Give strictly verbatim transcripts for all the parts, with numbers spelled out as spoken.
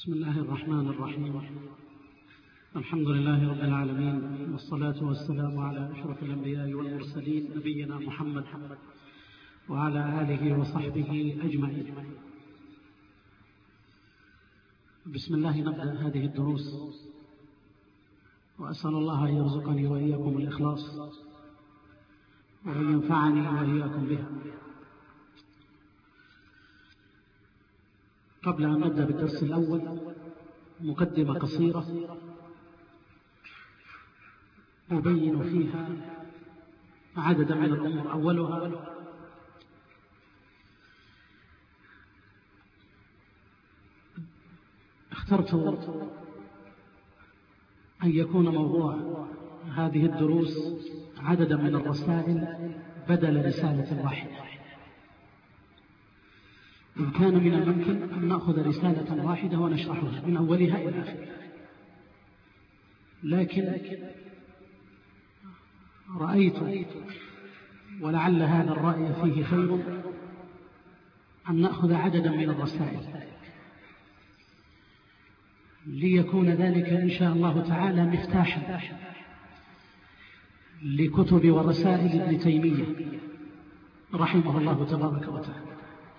بسم الله الرحمن الرحيم. الحمد لله رب العالمين، والصلاة والسلام على أشرف الأنبياء والمرسلين نبينا محمد وعلى آله وصحبه أجمعين. بسم الله نبدأ هذه الدروس، وأسأل الله أن يرزقني وإياكم الإخلاص وأن ينفعني وإياكم بها. قبل أن نبدأ بالدرس الأول مقدمة قصيرة أبين فيها عددا من الأمور. أولها اخترت أن يكون موضوع هذه الدروس عددا من الرسائل بدل رسالة واحدة. إن كان من الممكن أن نأخذ رسالة واحدة ونشرحها من أولها إلى آخرها، لكن رأيت ولعل هذا الرأي فيه خير أن نأخذ عددا من الرسائل، ليكون ذلك إن شاء الله تعالى مفتاحا لكتب ورسائل ابن تيمية رحمه الله تبارك وتعالى،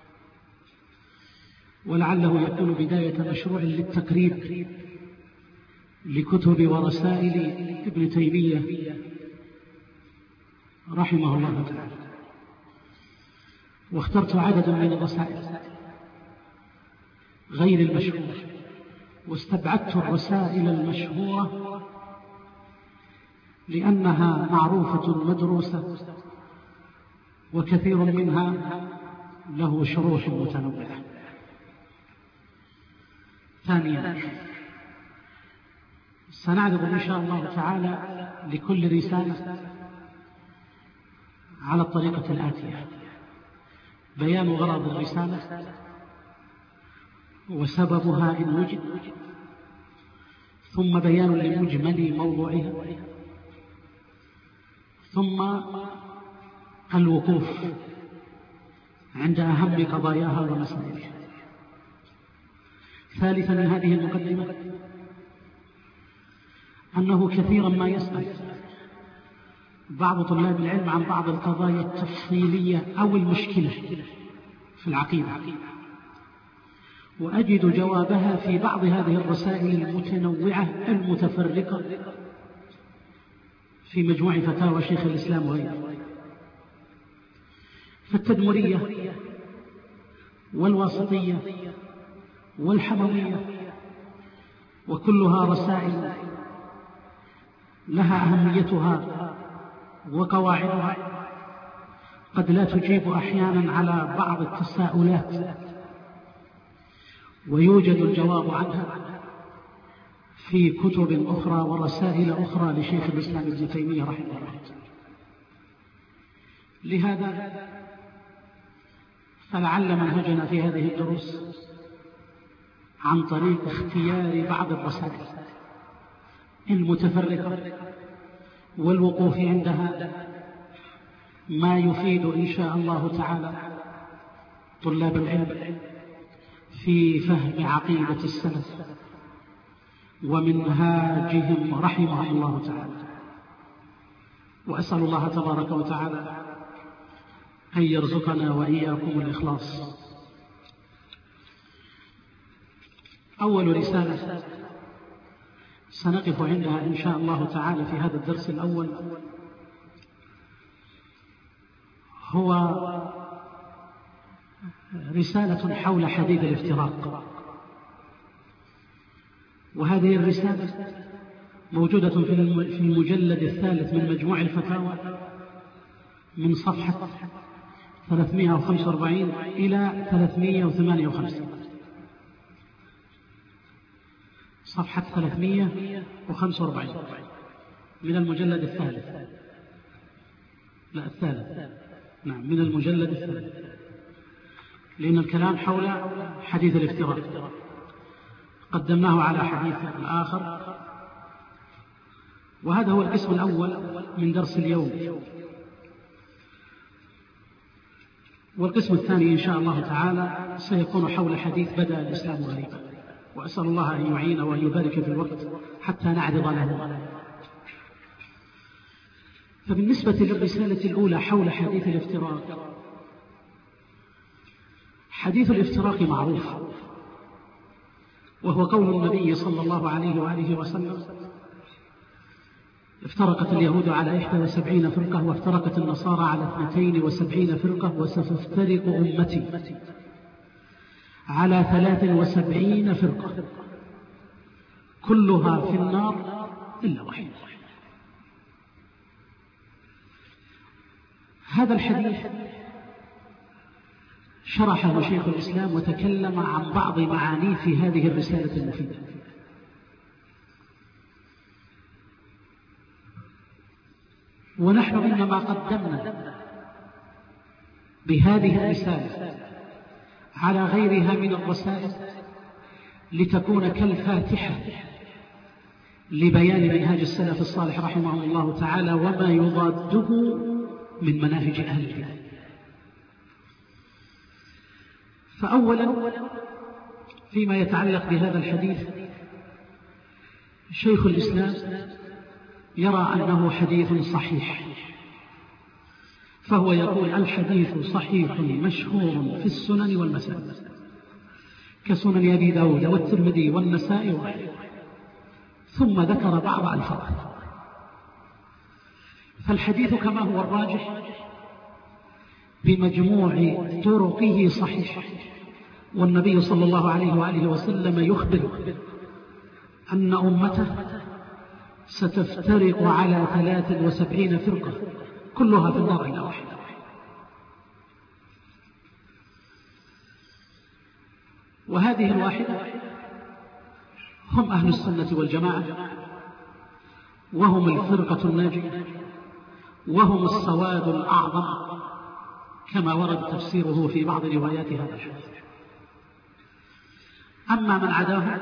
ولعله يكون بداية مشروع للتقريب لكتب ورسائل ابن تيمية رحمه الله تعالى. واخترت عددا من الرسائل غير المشهورة، واستبعدت الرسائل المشهورة لأنها معروفة مدروسة، وكثير منها له شروح متنوعة. ثانيا، سنعرض إن شاء الله تعالى لكل رسالة على الطريقة الآتية: بيان غرض الرسالة وسببها إن وجد، ثم بيان لمجمل موضوعها، ثم الوقوف عند أهم قضاياها ومسائلها. ثالثا من هذه المقدمة أنه كثيرا ما يسأل بعض طلاب العلم عن بعض القضايا التفصيلية أو المشكلة في العقيدة، وأجد جوابها في بعض هذه الرسائل المتنوعة المتفرقة في مجموع فتاوى شيخ الإسلام وغيره. فالتدمرية والواسطية والحموية وكلها رسائل لها أهميتها وقواعدها، قد لا تجيب أحيانا على بعض التساؤلات، ويوجد الجواب عنها في كتب أخرى ورسائل أخرى لشيخ الإسلام ابن تيمية رحمه الله. لهذا فلعل منهجنا في هذه الدروس عن طريق اختيار بعض الرسائل المتفرقة والوقوف عندها ما يفيد إن شاء الله تعالى طلاب العلم في فهم عقيدة السلف ومنهاجهم رحمهم الله تعالى. وأسأل الله تبارك وتعالى أن يرزقنا وإياكم الإخلاص. أول رسالة سنقف عندها إن شاء الله تعالى في هذا الدرس الأول هو رسالة حول حديث الافتراق، وهذه الرسالة موجودة في المجلد الثالث من مجموع الفتاوى من صفحة ثلاثمائة وخمسة وأربعين إلى ثلاثمائة وثمانية وخمسين. صفحة ثلاثمائة وخمسة وأربعين من المجلد الثالث، لا الثالث، نعم من المجلد الثالث، لأن الكلام حول حديث الافتراق قدمناه على حديث الآخر، وهذا هو القسم الأول من درس اليوم. والقسم الثاني إن شاء الله تعالى سيكون حول حديث بدأ الإسلام غريبا. وأسأل الله أن يعين وأن يبارك في الوقت حتى نعرض له. فبالنسبة للرسالة الأولى حول حديث الافتراق، حديث الافتراق معروف، وهو قول النبي صلى الله عليه وآله وسلم: افترقت اليهود على إحدى وسبعين فرقة، وافترقت النصارى على اثنتين وسبعين فرقة، وستفترق أمتي على ثلاث وسبعين فرقة كلها في النار إلا واحدة. هذا الحديث شرحه شيخ الإسلام وتكلم عن بعض معانيه في هذه الرسالة المفيدة. ونحن إنما قدمنا بهذه الرسالة على غيرها من الرسائل لتكون كالفاتحة لبيان منهاج السلف الصالح رحمه الله تعالى وما يضاده من مناهج أهل البدع. فأولا فيما يتعلق بهذا الحديث، شيخ الإسلام يرى أنه حديث صحيح، فهو يقول: الحديث صحيح مشهور في السنن والمسانيد كسنن أبي داود والترمذي والنسائي وغيره، ثم ذكر بعض الفاظ. فالحديث كما هو الراجح بمجموع طرقه صحيح، والنبي صلى الله عليه وآله وسلم يخبر أن أمته ستفترق على ثلاث وسبعين فرقة كلها في النار إلا واحدة. وهذه الواحدة هم أهل السنة والجماعة، وهم الفرقة الناجية، وهم السواد الأعظم كما ورد تفسيره في بعض روايات هذا الحديث. أما من عداهم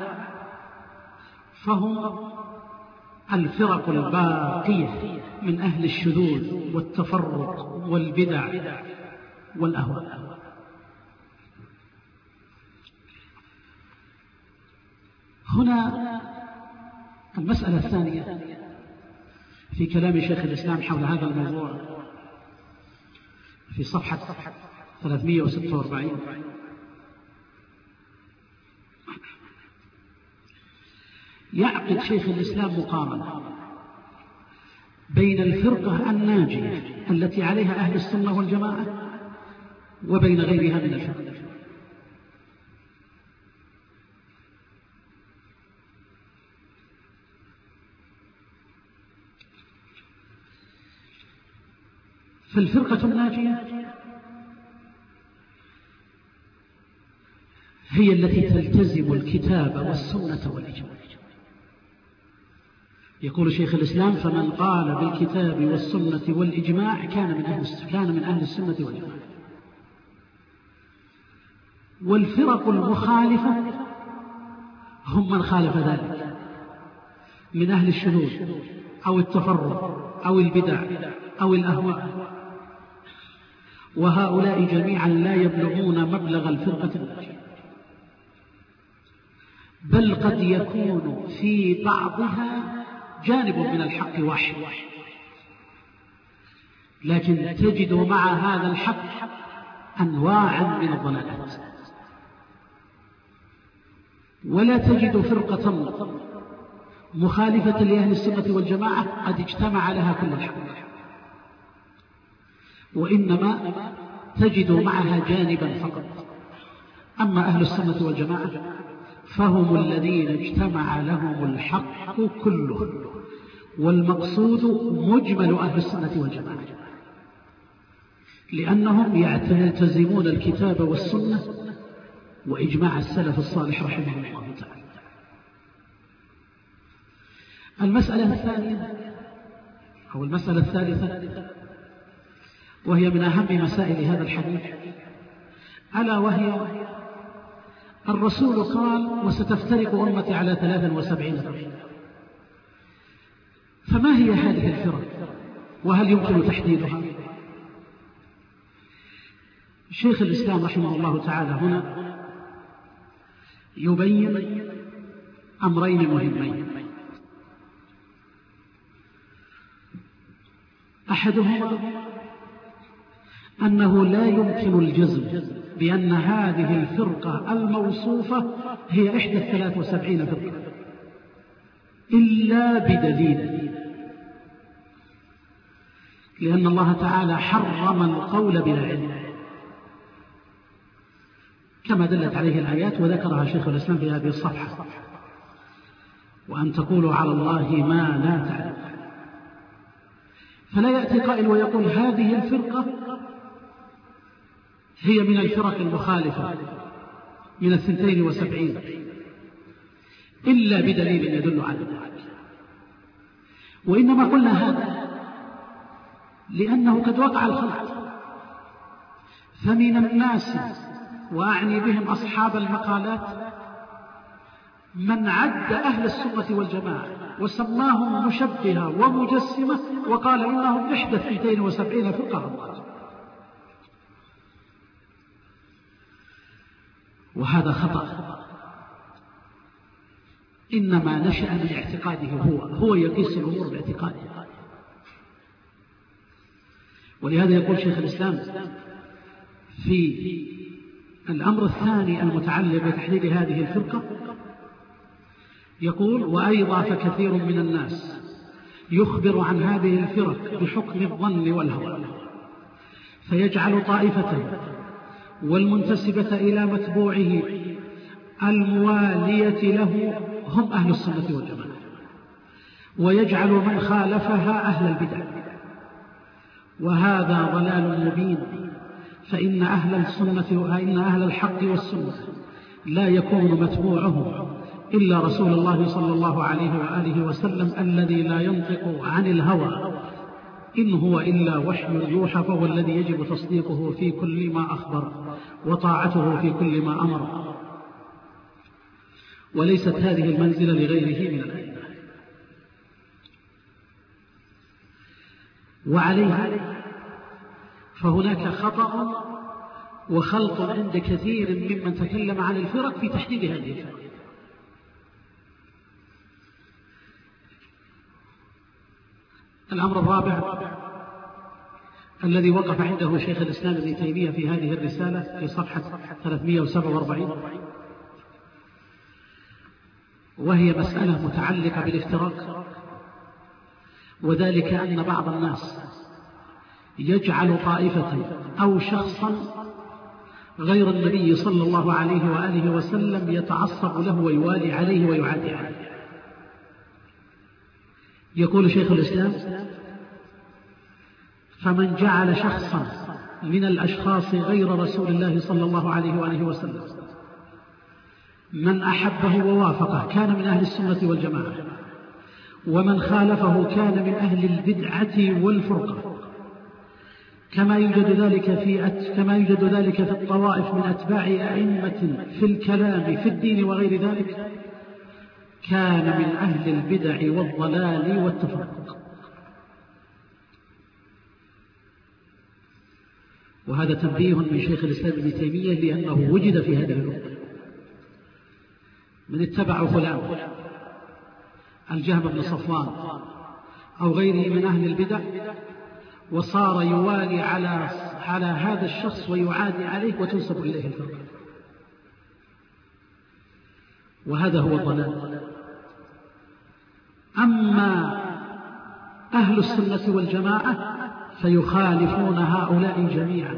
فهم الفرق الباقية من أهل الشذوذ والتفرق والبدع والأهواء. هنا المسألة الثانية في كلام شيخ الإسلام حول هذا الموضوع في صفحة ثلاثمئة وستة وأربعين: يعقد شيخ الإسلام مقارنة بين الفرقة الناجية التي عليها أهل السنة والجماعة وبين غيرها من الفرق. فالفرقة الناجية هي التي تلتزم الكتاب والسنة والإجماع. يقول شيخ الإسلام: فمن قال بالكتاب والسنة والإجماع كان من أهل كان من أهل السنة والجماعة. والفرق المخالفة هم من خالف ذلك من أهل الشذوذ أو التفرق أو البدع أو الأهواء، وهؤلاء جميعا لا يبلغون مبلغ الفرقة الناجية، بل قد يكون في بعضها جانب من الحق واحد، لكن تجد مع هذا الحق أنواعا من الضلالات، ولا تجد فرقة مخالفة لأهل السنة والجماعة قد اجتمع لها كل الحق، وإنما تجد معها جانبا فقط. أما أهل السنة والجماعة فهم الذين اجتمع لهم الحق كله، والمقصود مجمل أهل السنة والجماعة، لأنهم يلتزمون الكتاب والسنة وإجماع السلف الصالح رحمه الله تعالى. المسألة الثانية أو المسألة الثالثة، وهي من أهم مسائل هذا الحديث، ألا وهي الرسول قال: وستفترق أمتي على ثلاث وسبعين فرقة. فما هي هذه الفرق وهل يمكن تحديدها؟ شيخ الإسلام رحمه الله تعالى هنا يبين أمرين مهمين. أحدهما أنه لا يمكن الجزم بأن هذه الفرقة الموصوفة هي إحدى الثلاث وسبعين فرقة إلا بدليل، لأن الله تعالى حرم القول بلا علم كما دلت عليه الآيات وذكرها شيخ الإسلام في هذه الصفحة، وأن تقولوا على الله ما لا تعلم. فلا يأتي قائل ويقول هذه الفرقة هي من الفرق المخالفة من الثنتين وسبعين إلا بدليل يدل على ذلك. وإنما قلنا هذا لأنه قد وقع الخلط، فمن الناس وأعني بهم أصحاب المقالات من عد أهل السنة والجماعة وسماهم مشبهة ومجسمة وقال إنهم إحدى الثنتين وسبعين فرقة، وهذا خطأ إنما نشأ من اعتقاده هو هو يقيس الأمور باعتقاده. ولهذا يقول شيخ الإسلام في الأمر الثاني المتعلق بتحديد هذه الفرقة، يقول وأيضا فكثير من الناس يخبر عن هذه الفرق بحكم الظن والهوى، فيجعل طائفته والمنتسبة إلى متبوعه الموالية له هم أهل السنة والجماعة، ويجعل من خالفها أهل البدع، وهذا ضلال مبين. فإن أهل السنة إن أهل الحق والسنة لا يكون متبوعهم إلا رسول الله صلى الله عليه وآله وسلم الذي لا ينطق عن الهوى إن هو إلا وحي يوحى، فهو الذي يجب تصديقه في كل ما أخبر وطاعته في كل ما أمر، وليست هذه المنزلة لغيره من الأئمة. وعليها فهناك خطأ وخلط عند كثير ممن تكلم عن الفرق في تحديد هذه الفرق. الأمر الرابع الذي وقف عنده شيخ الإسلام ابن تيمية في هذه الرسالة في صفحة ثلاثمائة وسبعة وأربعين، وهي مسألة متعلقة بالافتراق، وذلك أن بعض الناس يجعل طائفة أو شخصا غير النبي صلى الله عليه وآله وسلم يتعصب له ويوالي عليه ويعادي عليه. يقول شيخ الإسلام فمن جعل شخصا من الأشخاص غير رسول الله صلى الله عليه وآله وسلم من أحبه ووافقه كان من أهل السنة والجماعة، ومن خالفه كان من أهل البدعة والفرقة، كما يوجد ذلك في أت... كما يوجد ذلك في الطوائف من أتباع أئمة في الكلام في الدين وغير ذلك، كان من أهل البدع والضلال والتفرق. وهذا تنبيه من شيخ الإسلام ابن تيمية لأنه وجد في هذا الوقت من اتبع فلان الجهم بن صفوان أو غيره من أهل البدع، وصار يوالي على على هذا الشخص ويعادي عليه وتنسب إليه الفرقة، وهذا هو الضلال. أما أهل السنة والجماعة فيخالفون هؤلاء جميعا،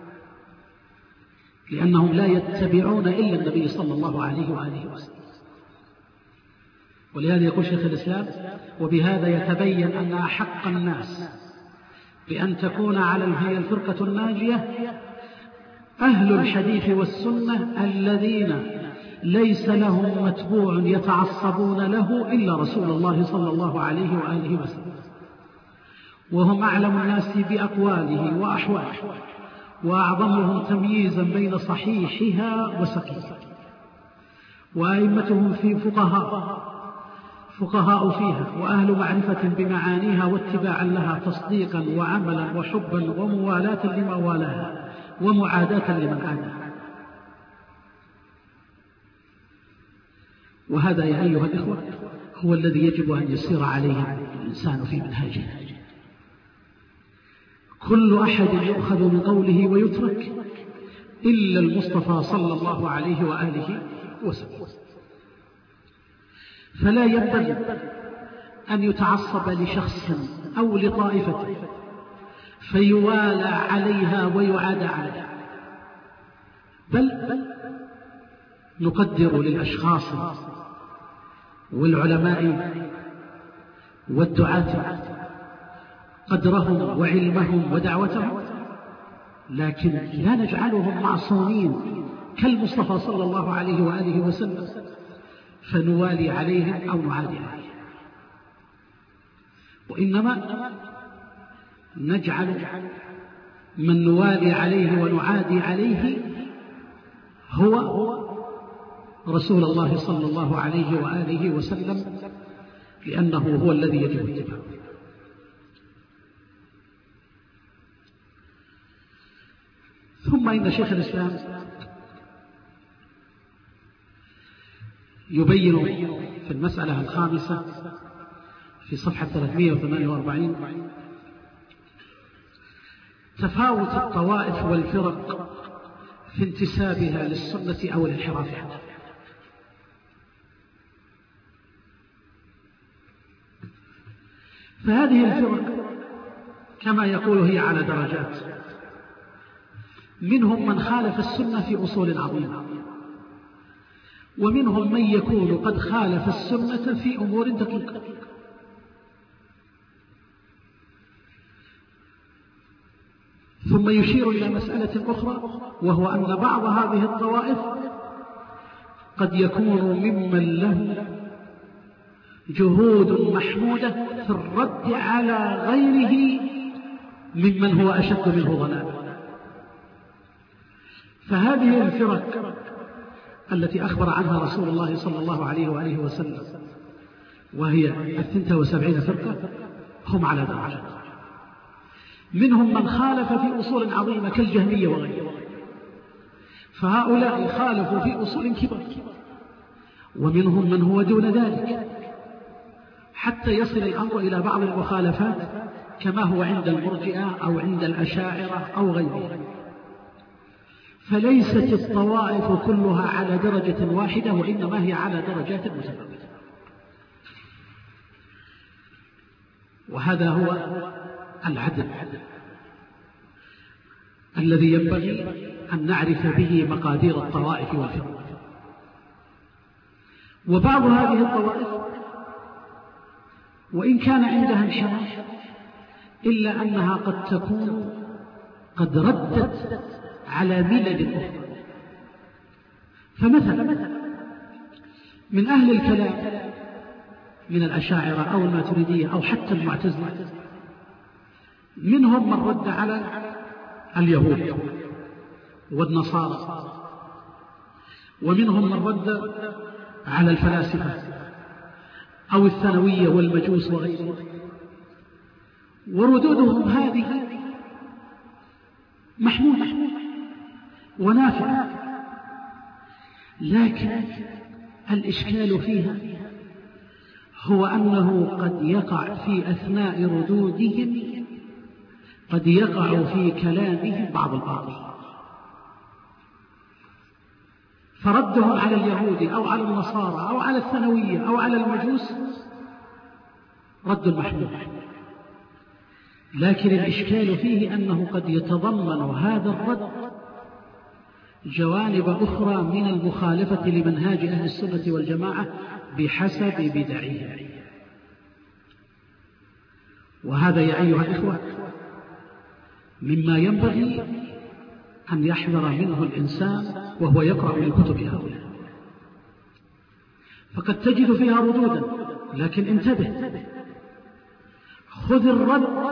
لأنهم لا يتبعون إلا النبي صلى الله عليه وآله وسلم. ولهذا يقول شيخ الإسلام وبهذا يتبين أن أحق الناس بأن تكون على هي الفرقة الناجية أهل الحديث والسنة الذين ليس لهم متبوع يتعصبون له إلا رسول الله صلى الله عليه وآله وسلم، وهم أعلم الناس بأقواله وأحواله وأعظمهم تمييزا بين صحيحها وسقيمها، وأئمتهم في فقهاء فقهاء فيها وأهل معرفة بمعانيها واتباعا لها تصديقا وعملا وحبا وموالاة لما والاها ومعاداة لمن عاداها. وهذا يا أيها الإخوة هو الذي يجب أن يسير عليه الإنسان في منهاجه. كل أحد يؤخذ من قوله ويترك إلا المصطفى صلى الله عليه وآله وسلم. فلا ينبغي أن يتعصب لشخص أو لطائفة فيوالى عليها ويعاد عليها، بل نقدر للأشخاص والعلماء والدعاة قدرهم وعلمهم ودعوتهم، لكن لا نجعلهم معصومين كالمصطفى صلى الله عليه وآله وسلم فنوالي عليهم أو نعادي عليهم، وإنما نجعل من نوالي عليه ونعادي عليه هو رسول الله صلى الله عليه وآله وسلم، لأنه هو الذي يجب اتباعه. ثم إن شيخ الإسلام يبين في المسألة الخامسة في صفحة ثلاثمائة وثمانية وأربعين تفاوت الطوائف والفرق في انتسابها للسنة أو الانحراف عنها. فهذه الفرق كما يقول هي على درجات، منهم من خالف السنة في أصول عظيمة، ومنهم من يكون قد خالف السنة في أمور دقيقة. ثم يشير إلى مسألة أخرى، وهو أن بعض هذه الطوائف قد يكون ممن له جهود محمودة في الرد على غيره ممن هو أشد منه ضلالا. فهذه الفرق التي أخبر عنها رسول الله صلى الله عليه وآله وسلم وهي الثنتا وسبعين فرقة هم على درجة، منهم من خالف في أصول عظيمة كالجهمية وغيرها، فهؤلاء خالفوا في أصول كبار، ومنهم من هو دون ذلك حتى يصل الأمر إلى بعض المخالفات كما هو عند المرجئة أو عند الأشاعرة أو غيرها. فليست الطوائف كلها على درجة واحدة، وإنما هي على درجات متفاوتة. وهذا هو العدل الذي ينبغي أن نعرف به مقادير الطوائف والفرق. وبعض هذه الطوائف وإن كان عندها انحراف إلا أنها قد تكون قد ردت على ملل أخرى. فمثلا من أهل الكلام من الأشاعرة أو الماتريدية أو حتى المعتزلة منهم من رد على اليهود والنصارى، ومنهم من رد على الفلاسفة أو الثانوية والمجوس وغيرهم، وردودهم هذه محمودة ونافعة، لكن الإشكال فيها هو أنه قد يقع في أثناء ردودهم قد يقع في كلامهم بعض الباطل، فردهم على اليهود أو على النصارى أو على الثانوية أو على المجوس رد محمود، لكن الإشكال فيه أنه قد يتضمن هذا الرد جوانب أخرى من المخالفة لمنهاج أهل السنة والجماعة بحسب بدعهم. وهذا يا أيها الإخوة مما ينبغي أن يحذر منه الإنسان وهو يقرأ من كتب هؤلاء، فقد تجد فيها ردودا، لكن انتبه، خذ الرد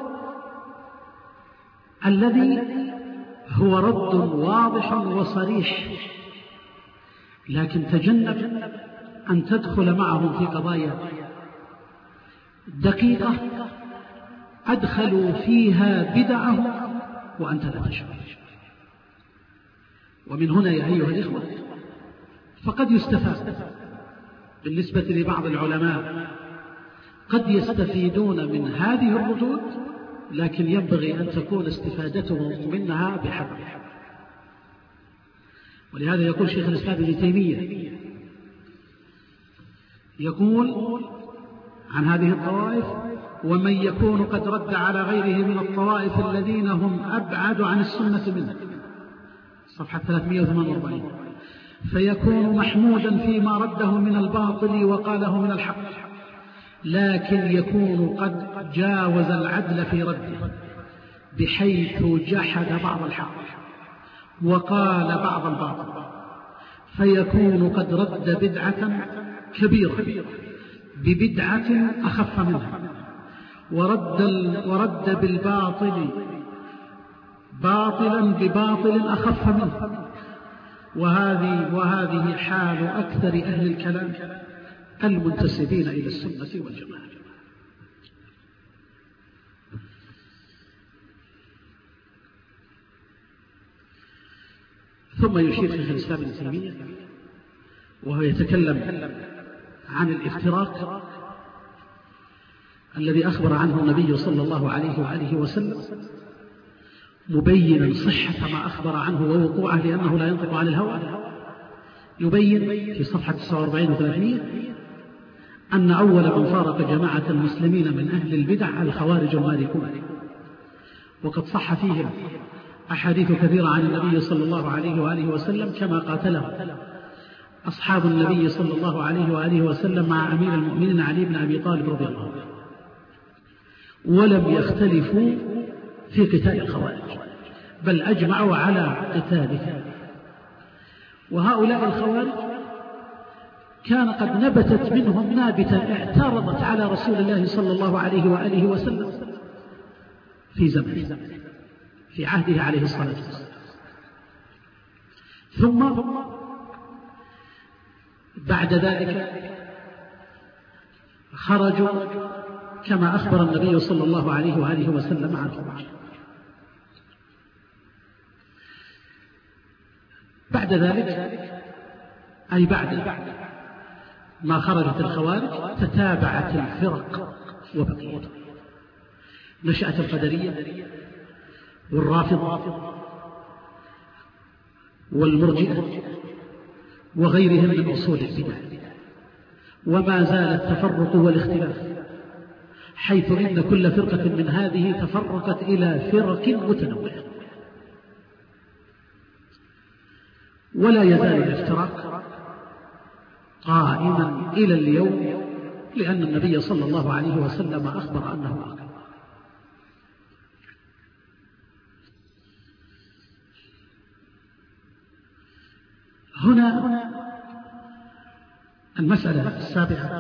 الذي هو رد واضح وصريح، لكن تجنب أن تدخل معهم في قضايا دقيقة أدخلوا فيها بدعهم وأنت لا تشعر. ومن هنا يا أيها الإخوة فقد يستفاد بالنسبة لبعض العلماء قد يستفيدون من هذه الردود، لكن ينبغي أن تكون استفادتهم منها بحذر. ولهذا يقول شيخ الإسلام ابن تيمية، يقول عن هذه الطوائف: ومن يكون قد رد على غيره من الطوائف الذين هم أبعد عن السنة منه، صفحة ثلاثمائة وثمانية وأربعين، فيكون محمودا فيما رده من الباطل وقاله من الحق، لكن يكون قد جاوز العدل في رده، بحيث جحد بعض الحق وقال بعض الباطل، فيكون قد رد بدعة كبيرة ببدعة أخف منها، ورد, ورد بالباطل باطلا بباطل أخف منه. وهذه, وهذه حال أكثر أهل الكلام المنتسبين إلى السنة والجماعة. ثم يشير شيخ الإسلام ابن تيمية وهو يتكلم عن الافتراق الذي أخبر عنه النبي صلى الله عليه وآله وسلم، مبينا صحة ما أخبر عنه ووقوعه، لأنه لا ينطق عن الهوى. يبين في صفحة تسعة وأربعين وثلاثمائة أن أول من فارق جماعة المسلمين من أهل البدع الخوارج المالكون، وقد صح فيهم أحاديث كثيرة عن النبي صلى الله عليه وآله وسلم، كما قاتله أصحاب النبي صلى الله عليه وآله وسلم مع أمير المؤمنين علي بن أبي طالب رضي الله عنه، ولم يختلفوا في قتال الخوارج، بل أجمعوا على قتاله. وهؤلاء الخوارج كان قد نبتت منهم نابتة اعترضت على رسول الله صلى الله عليه وآله وسلم في زمنه، في عهده عليه الصلاة والسلام. ثم بعد ذلك خرجوا كما أخبر النبي صلى الله عليه وآله وسلم عن خروج. بعد ذلك أي بعد ما خرجت الخوارج تتابعت الفرق وبقيت، نشأت القدرية والرافضة والمرجئة وغيرهم من أصول البدع، وما زال التفرق والاختلاف، حيث إن كل فرقة من هذه تفرقت إلى فرق متنوعة، ولا يزال الافتراق قائما إلى اليوم، لأن النبي صلى الله عليه وسلم أخبر أنه واقع. هنا المسألة السابعة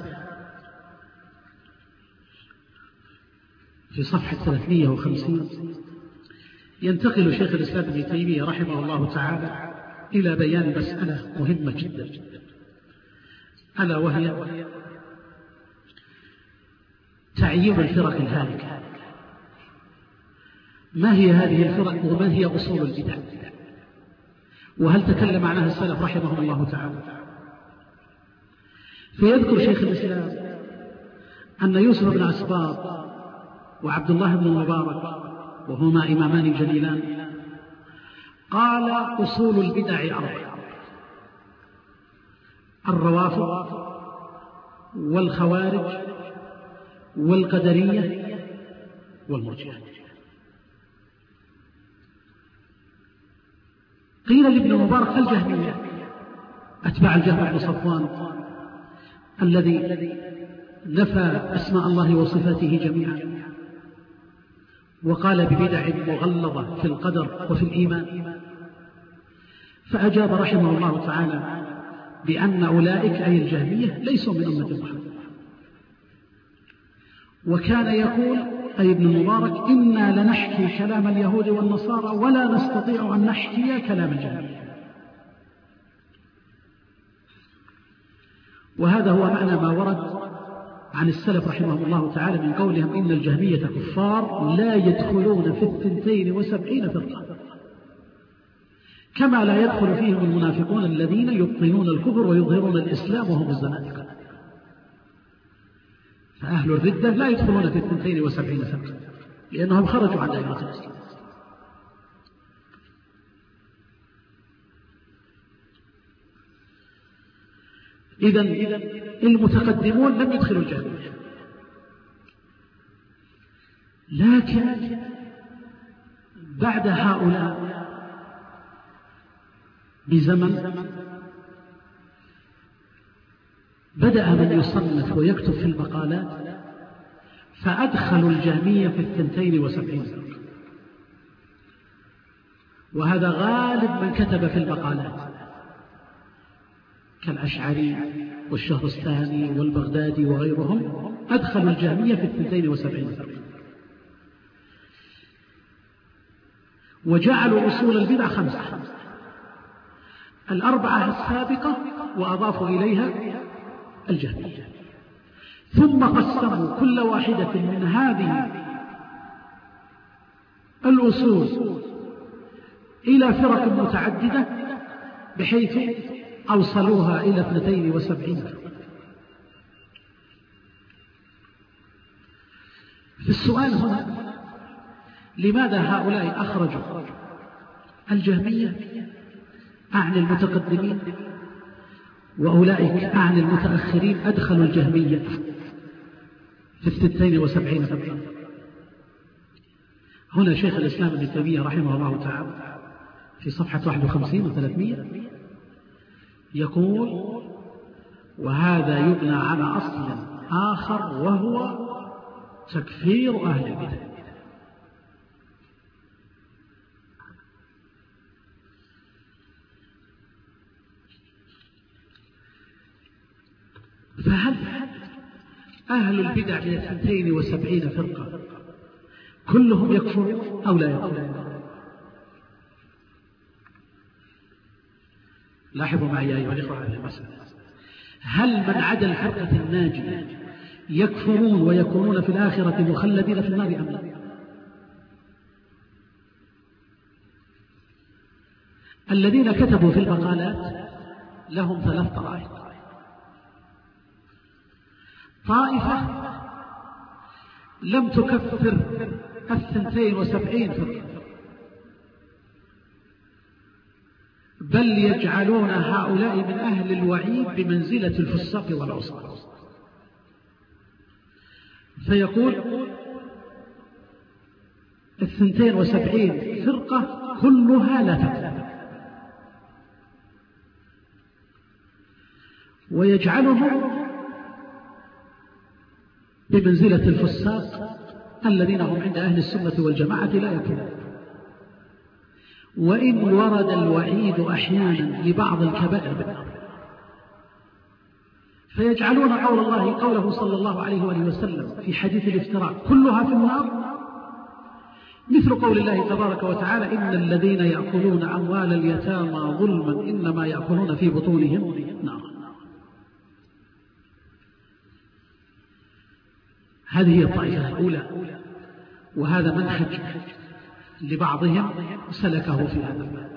في صفحة ثلاثمائة وخمسين، ينتقل شيخ الإسلام ابن تيمية رحمه الله تعالى إلى بيان مسألة مهمة جدا، ألا وهي تعيين الفرق الهالكة. ما هي هذه الفرق وما هي أصول البدع، وهل تكلم عنها السلف رحمهم الله تعالى؟ فيذكر شيخ الإسلام أن يوسف بن أسباط وعبد الله بن المبارك، وهما إمامان جليلان، قال أصول البدع أربعة: الروافض والخوارج والقدرية والمرجئة. قيل لابن المبارك: الجهمية، أتباع الجهم بن صفوان الذي نفى أسماء الله وصفاته جميعا، وقال ببدع مغلظة في القدر وفي الإيمان. فأجاب رحمه الله تعالى بأن أولئك أي الجهمية ليسوا من أمة محمد، وكان يقول أي ابن المبارك: إنا لنحكي كلام اليهود والنصارى ولا نستطيع أن نحكي كلام الجهمية. وهذا هو معنى ما ورد عن السلف رحمهم الله تعالى من قولهم إن الجهمية كفار لا يدخلون في الثنتين وسبعين فرقة، كما لا يدخل فيهم المنافقون الذين يبطنون الكفر ويظهرون الإسلام وهم الزنادقة. فأهل الردة لا يدخلون في الثنتين وسبعين فرقة لأنهم خرجوا عن دائرة الإسلام. إذن المتقدمون لم يدخلوا الجهمية، لكن بعد هؤلاء بزمن بدأ من يصنف ويكتب في المقالات فأدخلوا الجهمية في الثنتين وسبعين فرقة، وهذا غالب من كتب في المقالات كالأشعري والشهرستاني والبغدادي وغيرهم، أدخلوا الجهمية في الثنتين وسبعين فرقة، وجعلوا أصول البدع خمسة: الأربعة السابقة وأضافوا إليها الجهمية، ثم قسموا كل واحدة من هذه الأصول إلى فرق متعددة بحيث أوصلوها إلى اثنتين وسبعين فرقة. في السؤال هنا: لماذا هؤلاء أخرجوا الجهمية أعني المتقدمين، وأولئك أعني المتأخرين أدخلوا الجهمية في الثنتين وسبعين فرقة؟ هنا شيخ الإسلام ابن تيمية رحمه الله تعالى في صفحة واحد وخمسين وثلاثمائة يقول: وهذا يبنى على أصل آخر وهو تكفير أهل البدع. فهل أهل البدع من اثنتين وسبعين فرقة كلهم يكفرون أو لا يكفرون؟ لاحظوا معي أيها الإخوة هذه المسألة: هل من عدا الفرقة الناجية يكفرون ويكونون في الآخرة مخلدين في النار أم لا؟ الذين كتبوا في المقالات لهم ثلاث طرائق: طائفة لم تكفر الثنتين وسبعين فرقة، بل يجعلون هؤلاء من أهل الوعيد بمنزلة الفساق والعصاة، فيقول الثنتين وسبعين فرقة كلها لا تكفر، ويجعلهم بمنزلة الفساق الذين هم عند أهل السنة والجماعة لا يكفرون. وإن ورد الوعيد أحيانا لبعض الكبائر بالنار، فيجعلون قول الله قوله صلى الله عليه وآله وسلم في حديث الافتراء كلها في النار مثل قول الله تبارك وتعالى: إن الذين يأكلون أموال اليتامى ظلما إنما يأكلون في بطونهم نارا. هذه هي الطائفة الأولى، وهذا منهج لبعضهم سلكه في هذا الباب.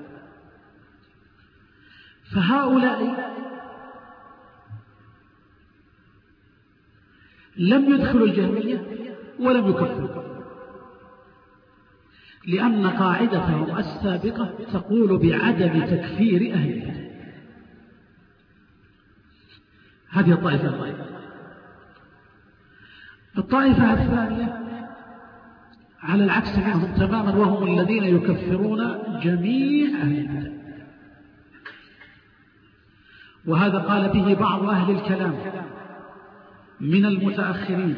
فهؤلاء لم يدخلوا الجهمية ولم يكفروا، لأن قاعدتهم السابقة تقول بعدم تكفير أهل البدع. هذه الطائفة الطائفة الطائفة الثانية على العكس منهم تماما، وهم الذين يكفرون جميع أهل البدع، وهذا قال به بعض أهل الكلام من المتأخرين،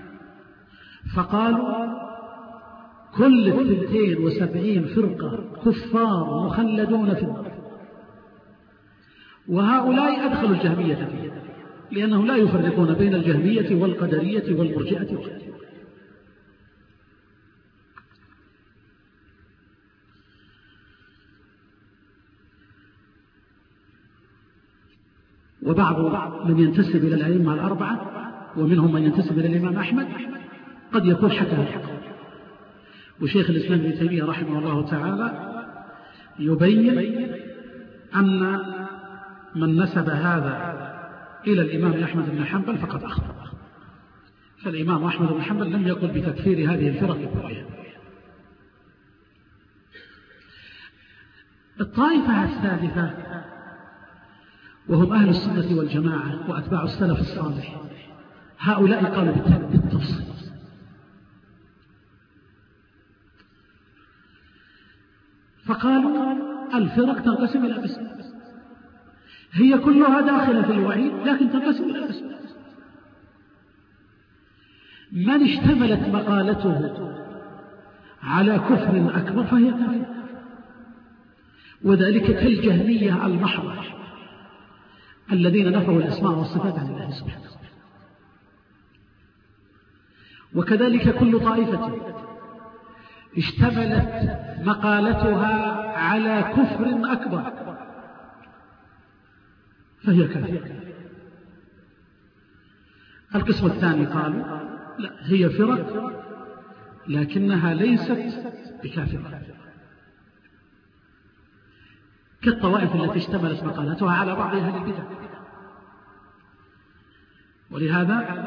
فقالوا كل الثنتين وسبعين فرقة كفار مخلدون في النار، وهؤلاء أدخلوا الجهمية فيه لأنهم لا يفرقون بين الجهمية والقدرية والمرجئة وغيرها. وبعض من ينتسب إلى الأئمة الأربعة ومنهم من ينتسب إلى الإمام أحمد قد يكون حكى الحق. وشيخ الإسلام ابن تيمية رحمه الله تعالى يبين أن من نسب هذا إلى الإمام أحمد بن حنبل فقد أخطأ، فالإمام أحمد بن حنبل لم يقل بتكفير هذه الفرق كلها. الطائفة الثالثة وهم أهل السنة والجماعة وأتباع السلف الصالح، هؤلاء قالوا بالتفصيل، فقالوا الفرق تنقسم إلى قسم، هي كلها داخلة في الوعيد لكن تنقسم إلى قسم. من اشتملت مقالته على كفر أكبر فهي كافر، وذلك كالجهمية المحضة الذين نفوا الأسماء والصفات عن الله سبحانه. وكذلك كل طائفة اشتملت مقالتها على كفر أكبر فهي كافرة. القسم الثاني قالوا لا، هي فرق لكنها ليست بكافرة، كالطوائف التي اشتملت مقالتها على بعض أهل البدع. ولهذا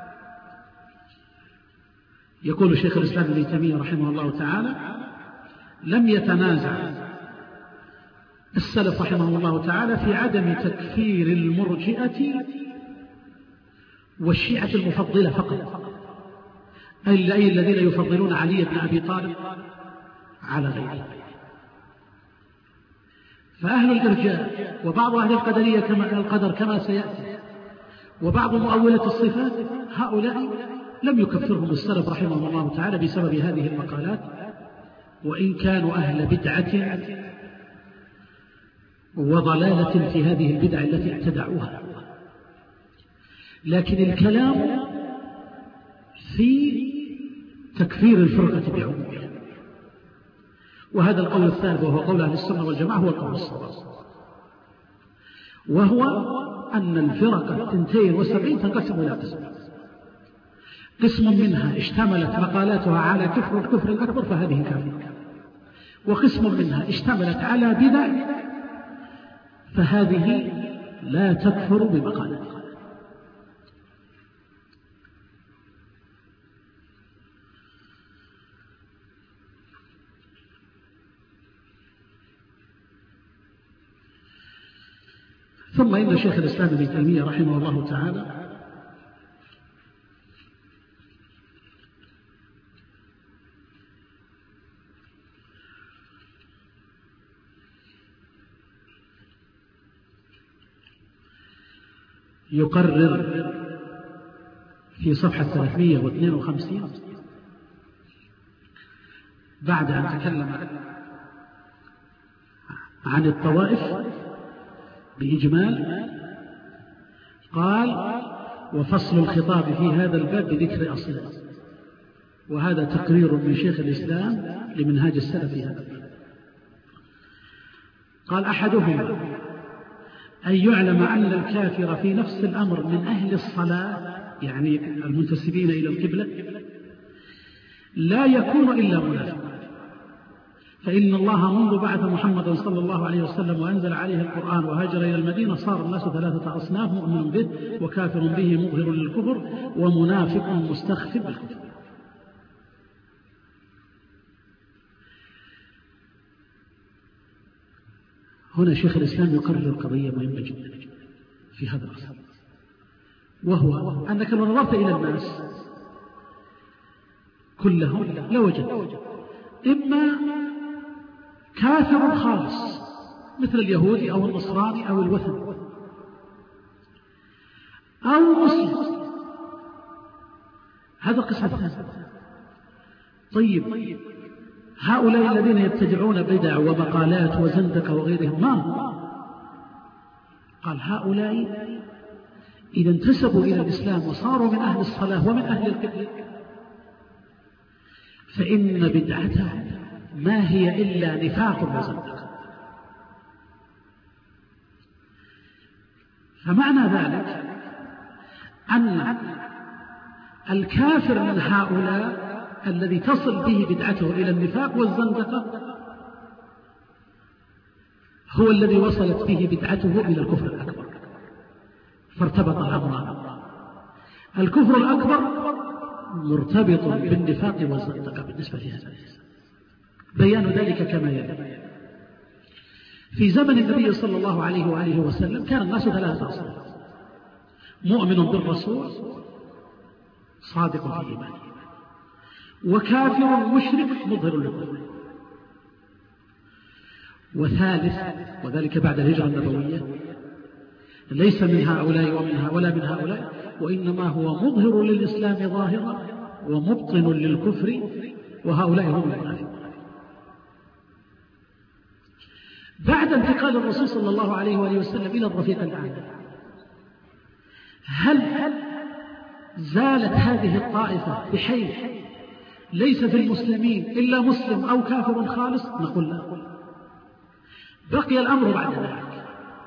يقول شيخ الإسلام ابن تيمية رحمه الله تعالى: لم يتنازع السلف رحمه الله تعالى في عدم تكفير المرجئة والشيعة المفضلة فقط، أي الذين يفضلون علي بن أبي طالب على غيره. فأهل الإرجاء وبعض أهل القدرية كما القدر كما سيأتي وبعض مؤولة الصفات، هؤلاء لم يكفرهم السلف رحمه الله تعالى بسبب هذه المقالات، وإن كانوا أهل بدعة وضلالة في هذه البدع التي ابتدعوها. لكن الكلام في تكفير الفرقة بعمومها، وهذا القول الثالث وهو قول أهل السنة والجماعة هو القول الصواب، وهو أن الفرقة الثنتين والسبعين تنقسم إلى قسم: قسم منها اشتملت مقالاتها على كفر الكفر الأكبر فهذه كافرة، وقسم منها اشتملت على بدع فهذه لا تكفر بمقالاتها. ثم إن شيخ الإسلام ابن تيمية رحمه الله تعالى يقرر في صفحة ثلاثمائة واثنين وخمسين بعد أن تكلم عن الطوائف بإجمال، قال: وفصل الخطاب في هذا الباب بذكر أصله. وهذا تقرير من شيخ الإسلام لمنهاج السلف في هذا الباب. قال: أحدهما أن يعلم أن الكافر في نفس الأمر من أهل الصلاة، يعني المنتسبين إلى القبلة، لا يكون إلا منافقا، فإن الله منذ بعث محمد صلى الله عليه وسلم وأنزل عليه القرآن وهاجر إلى المدينة صار الناس ثلاثة أصناف: مؤمن به وكافر به مظهر للكفر ومنافق مستخف بالكفر. هنا شيخ الإسلام يقرر قضية مهمة جدا في هذا العصر، وهو أنك لو نظرت إلى الناس كلهم لوجدت إما كافر خالص مثل اليهودي أو النصراني أو الوثني، أو مسلم، هذا القسم الثاني. طيب هؤلاء الذين يبتدعون بدع ومقالات وزندقة وغيرهم ما هم؟ قال: هؤلاء إذا انتسبوا إلى الإسلام وصاروا من أهل الصلاة ومن أهل القبلة فإن بدعتهم ما هي إلا نفاق وزندقة. فمعنى ذلك أن الكافر من هؤلاء الذي تصل به بدعته إلى النفاق والزندقة هو الذي وصلت به بدعته إلى الكفر الأكبر، فارتبط الأمران. الكفر الأكبر مرتبط بالنفاق والزندقة بالنسبة لهذا. بيان ذلك كما يلي. في زمن النبي صلى الله عليه وآله وسلم كان الناس ثلاثة أصناف: مؤمن بالرسول صادق في إيمانه، وكافر مشرك مظهر للكفر، وثالث وذلك بعد الهجرة النبوية ليس من هؤلاء ومنها ولا من هؤلاء، وإنما هو مظهر للإسلام ظاهرا ومبطن للكفر، وهؤلاء هم المنافقون. بعد انتقال الرسول صلى الله عليه وآله وسلم إلى الرفيق الأعلى، هل زالت هذه الطائفة بحيث ليس في المسلمين إلا مسلم أو كافر خالص؟ نقول لا، بقي الأمر بعد ذلك،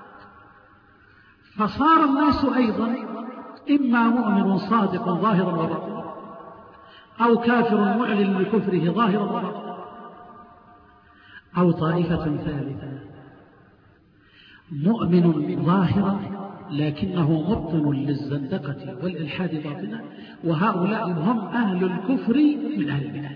فصار الناس أيضا إما مؤمن صادق ظاهرا وباطنا، أو كافر معلن لكفره ظاهرا وباطنا، أو طائفة ثالثة مؤمن ظاهرا لكنه مبطن للزندقة والإلحاد باطنا، وهؤلاء هم أهل الكفر من أهل البدع.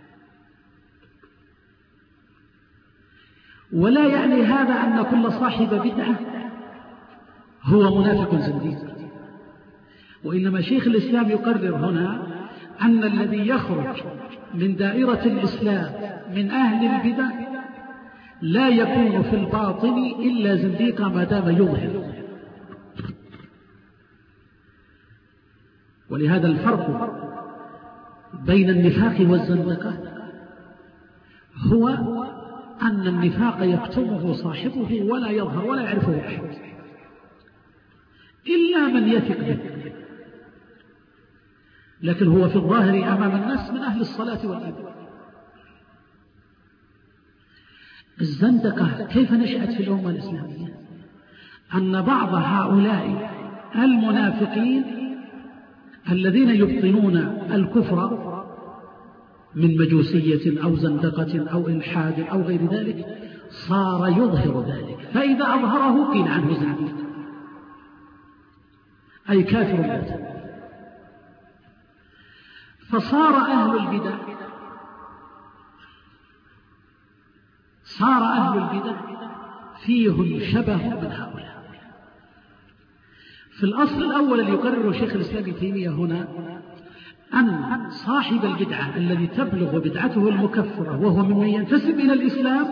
ولا يعني هذا أن كل صاحب بدعة هو منافق زنديق، وإنما شيخ الإسلام يقرر هنا أن الذي يخرج من دائرة الإسلام من أهل البدع لا يكون في الباطن إلا زنديقا ما دام يظهر. ولهذا الفرق بين النفاق والزندقة هو أن النفاق يكتمه صاحبه ولا يظهر ولا يعرفه أحد إلا من يثق به، لكن هو في الظاهر أمام الناس من أهل الصلاة والإيمان. الزندقة كيف نشأت في الأمة الإسلامية؟ أن بعض هؤلاء المنافقين الذين يبطنون الكفر من مجوسية أو زندقة أو إلحاد أو غير ذلك صار يظهر ذلك، فإذا أظهره قيل عنه زنديق أي كافر باطن. فصار أهل البدع صار أهل البدع فيهم شبه من هؤلاء. في الأصل الأول الذي يقرره شيخ الإسلام ابن تيمية هنا أن صاحب البدعة الذي تبلغ بدعته المكفرة وهو ممن ينتسب إلى الإسلام،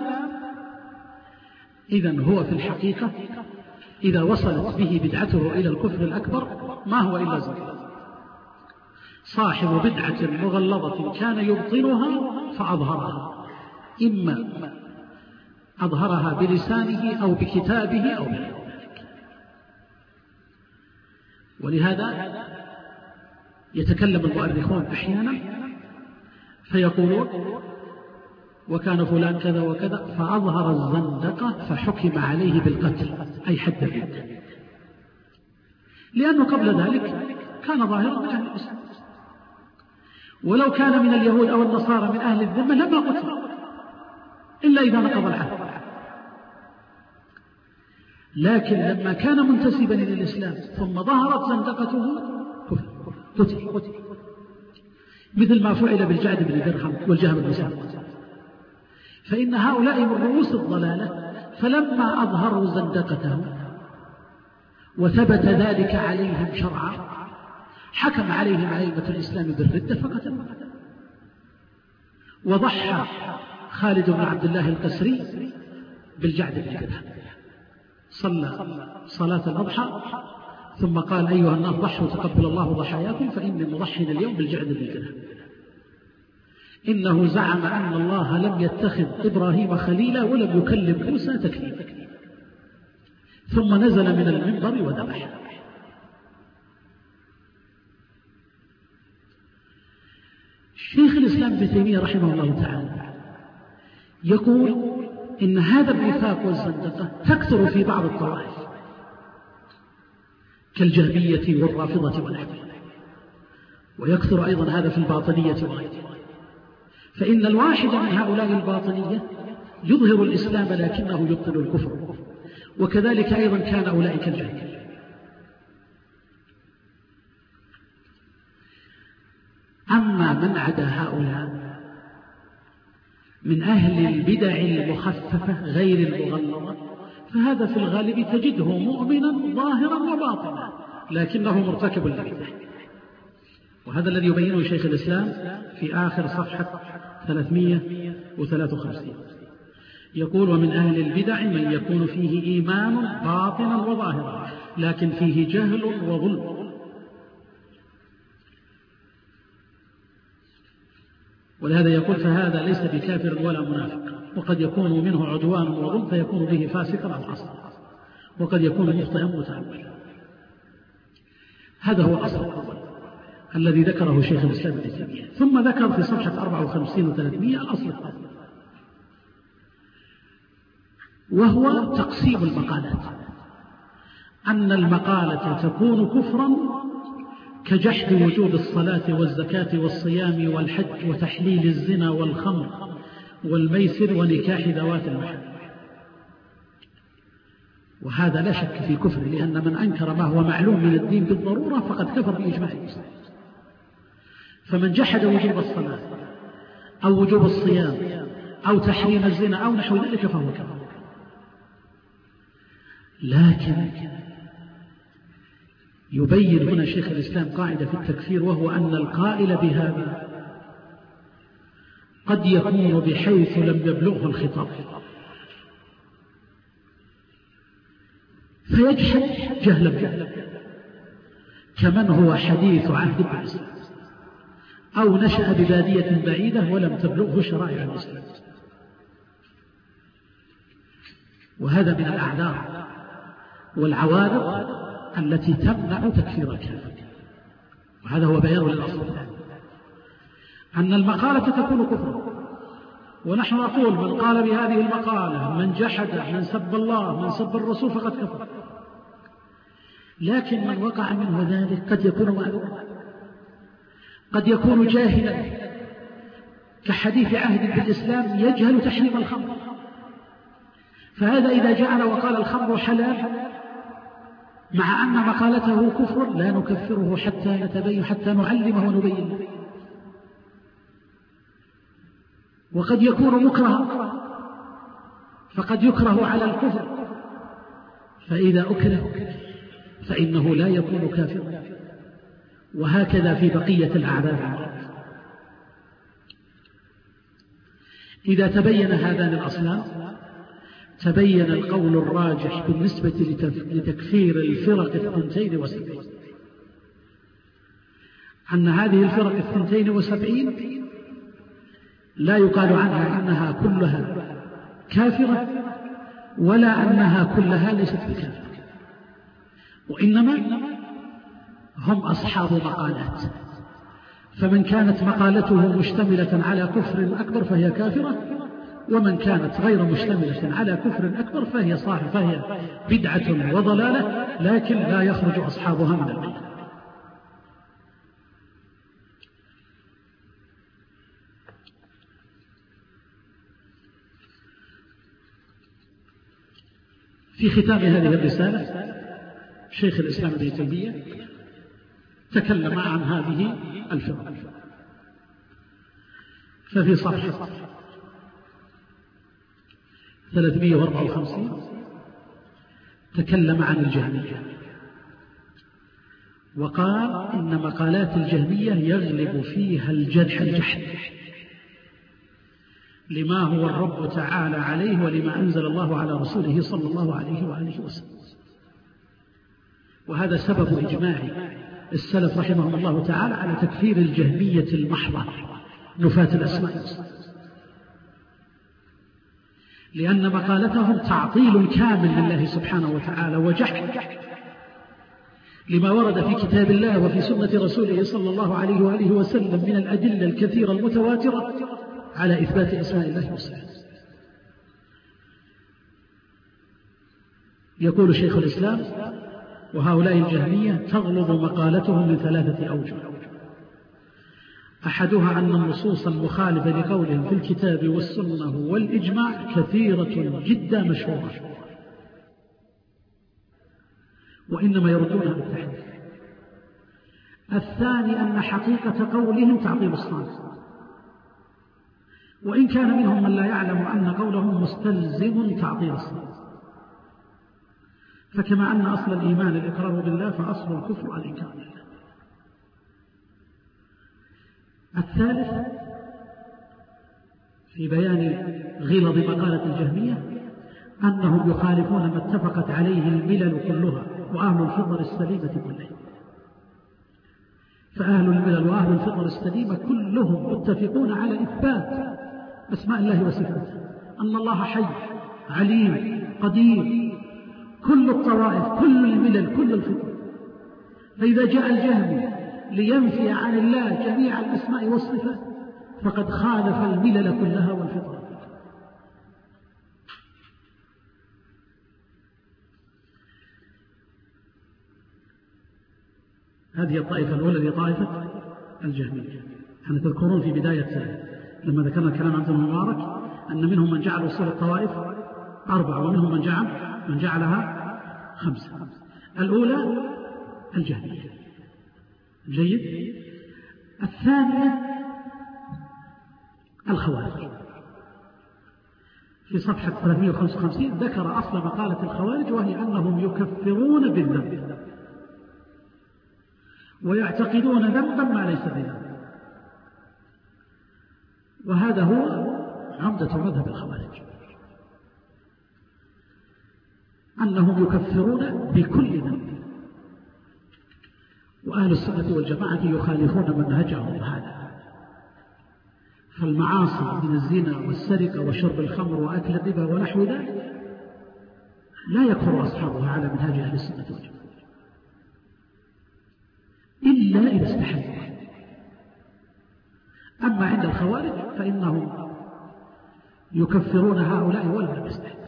إذن هو في الحقيقة إذا وصلت به بدعته إلى الكفر الأكبر ما هو إلا زنديق. صاحب بدعة مغلظة كان يبطنها فأظهرها، إما أظهرها بلسانه أو بكتابه أو بذلك. ولهذا يتكلم المؤرخون أحيانا فيقولون وكان فلان كذا وكذا فأظهر الزندقة فحكم عليه بالقتل أي حد الردة، لأنه قبل ذلك كان ظاهرا من أهل الإسلام، ولو كان من اليهود أو النصارى من أهل الذمة لما قتل إلا إذا نقض العهد. لكن لما كان منتسبا إلى الإسلام ثم ظهرت زندقته قتل، مثل ما فعل بالجعد بن درهم والجهم بن سفيان. فإن هؤلاء من رؤوس الضلالة، فلما أظهروا زندقته وثبت ذلك عليهم شرعا حكم عليهم أئمة الإسلام بالردة فقتلوا. وضحى خالد بن عبد الله القسري بالجعد بن درهم، صلى صلاة الأضحى ثم قال أيها الناس ضحوا تقبل الله ضحاياكم فإني مضحي اليوم بالجعد بن درهم. إنه زعم أن الله لم يتخذ إبراهيم خليلا ولم يكلم موسى تكليما، ثم نزل من المنبر وذبح. شيخ الإسلام ابن تيمية رحمه الله تعالى يقول إن هذا النفاق والزندقة تكثر في بعض الطوائف كالجهمية والرافضة والحديث، ويكثر أيضا هذا في الباطنية وغيرها. فإن الواحد من هؤلاء الباطنية يظهر الإسلام لكنه يبطن الكفر، وكذلك أيضا كان أولئك الجهمية. أما من عدا هؤلاء من أهل البدع المخففة غير المغلظة فهذا في الغالب تجده مؤمنا ظاهرا وباطنا لكنه مرتكب للبدع. وهذا الذي يبينه شيخ الإسلام في آخر صفحة ثلاثمائة وثلاثة وخمسين، يقول: ومن أهل البدع من يكون فيه إيمان باطنا وظاهرا لكن فيه جهل وظلم. ولهذا يقول: فهذا ليس بكافر ولا منافق، وقد يكون منه عدوان وظلم فيكون به فاسقا أو عصا، وقد يكون مخطئا متعمدا. هذا هو الأصل الأول الذي ذكره شيخ الإسلام ابن تيمية. ثم ذكر في صفحة أربعة وخمسين وثلاثمائة الأصل الثاني، وهو تقسيم المقالات، أن المقالة تكون كفرا كجحد وجوب الصلاة والزكاة والصيام والحج وتحليل الزنا والخمر والميسر ونكاح ذوات المحرم. وهذا لا شك في كفر، لأن من أنكر ما هو معلوم من الدين بالضرورة فقد كفر بإجماع المسلمين. فمن جحد وجوب الصلاة أو وجوب الصيام أو تحريم الزنا أو نحو ذلك فهو كفر. لكن يبين هنا شيخ الإسلام قاعدة في التكفير، وهو أن القائل بهذا قد يكون بحيث لم يبلغه الخطاب فيجحد جهلا به، كمن هو حديث عهد بالإسلام أو نشأ ببادية بعيدة ولم تبلغه شرائع الإسلام. وهذا من الأعذار والعوارض التي تمنع تكفير الكافر. وهذا هو بيان للأصل الثاني، أن المقالة تكون كفرا. ونحن نقول: من قال بهذه المقالة، من جحد، من سب الله، من سب الرسول فقد كفر. لكن من وقع منه ذلك قد يكون معذورا، قد يكون جاهلا كحديث عهد بالإسلام يجهل تحريم الخمر، فهذا إذا جاءنا وقال الخمر حلال مع أن مقالته كفر لا نكفره حتى نتبين، حتى نعلمه ونبين له. وقد يكون مكرها فقد يكره على الكفر، فإذا أكره فإنه لا يكون كافرا. وهكذا في بقية الأعذار. إذا تبين هذان الأصلان تبين القول الراجح بالنسبة لتكفير الفرق الثنتين وسبعين، أن هذه الفرق الثنتين وسبعين لا يقال عنها أنها كلها كافرة ولا أنها كلها ليست بكافرة، وإنما هم أصحاب مقالات. فمن كانت مقالته مشتملة على كفر أكبر فهي كافرة، ومن كانت غير مشتملة على كفر أكبر فهي صاحب فهي بدعة وضلالة، لكن لا يخرج أصحابها من الملة. في ختام هذه الرسالة شيخ الإسلام ابن تيمية تكلم عن هذه الفرق، ففي صفحة ثلاثمائة وأربعة وخمسين تكلم عن الجهمية وقال: إن مقالات الجهمية يغلب فيها الجرح الجحد لما هو الرب تعالى عليه ولما أنزل الله على رسوله صلى الله عليه وآله وسلم. وهذا سبب إجماع السلف رحمهم الله تعالى على تكفير الجهمية المحضة نفاة الأسماء، لأن مقالتهم تعطيل كامل لله سبحانه وتعالى وجحد لما ورد في كتاب الله وفي سنة رسوله صلى الله عليه وآله وسلم من الأدلة الكثيرة المتواترة على إثبات أسماء الله وصفاته. يقول شيخ الإسلام: وهؤلاء الجهمية تغلظ مقالتهم من ثلاثة أوجه. أحدها أن النصوص المخالفة لقولهم في الكتاب والسنة والإجماع كثيرة جدا مشهورة، وإنما يردونها بالتحريف. الثاني أن حقيقة قولهم تعطيل الصانع، وإن كان منهم من لا يعلم أن قولهم مستلزم تعطيل الصانع. فكما أن أصل الإيمان الإقرار بالله، فأصل الكفر الإنكار بالله. الثالث في بيان غلظ مقالة الجهمية أنهم يخالفون ما اتفقت عليه الملل كلها وأهل الفطر السليمة كلهم. فأهل الملل وأهل الفطر السليمة كلهم متفقون على إثبات أسماء الله وصفاته، أن الله حي عليم قدير، كل الطوائف كل الملل كل الفطر. فإذا جاء الجهمي لينفي عن الله جميع الأسماء والصفات فقد خالف الملل كلها والفطر. هذه الطائفة الأولى هي طائفة الجهمية. احنا تذكرون في بداية لما ذكرنا الكلام عن ابن المبارك أن منهم من جعل أصول الطوائف أربعة ومنهم من جعل من جعلها خمسة. الأولى الجهمية. جيد. الثانية الخوارج. في صفحة ثلاثمائة وخمسة وخمسين ذكر أصل مقالة الخوارج، وهي أنهم يكفرون بالذنب ويعتقدون ذنبا ما ليس بذنب، وهذا هو عمدة مذهب الخوارج، أنهم يكفرون بكل ذنب. وأهل السنة والجماعة يخالفون منهجهم هذا. فالمعاصي من الزنا والسرقة وشرب الخمر وأكل الربا ونحو ذلك لا يكفر أصحابها على منهج أهل السنة والجماعة إلا إذا استحلوا. أما عند الخوارج فإنهم يكفرون هؤلاء ولا لم يستحلوا.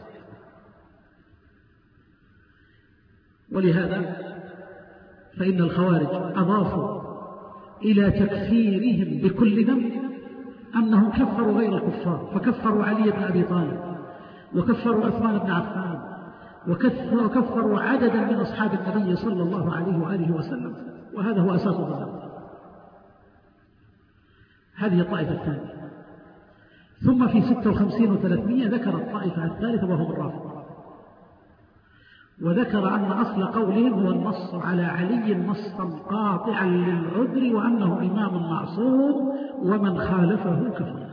ولهذا فإن الخوارج أضافوا إلى تكفيرهم بكل ذنب أنهم كفروا غير الكفار، فكفروا علي بن أبي طالب وكفروا عثمان بن عفان وكفروا عددا من أصحاب النبي صلى الله عليه وآله وسلم، وهذا هو أساس الضلال. هذه الطائفة الثانية. ثم في ستة وخمسين وثلاثمائة ذكر الطائفة الثالثة وهم الرافضة، وذكر أن أصل قولهم هو النص على علي نصا قاطعا للعذر، وأنه إمام معصوم ومن خالفه كفر،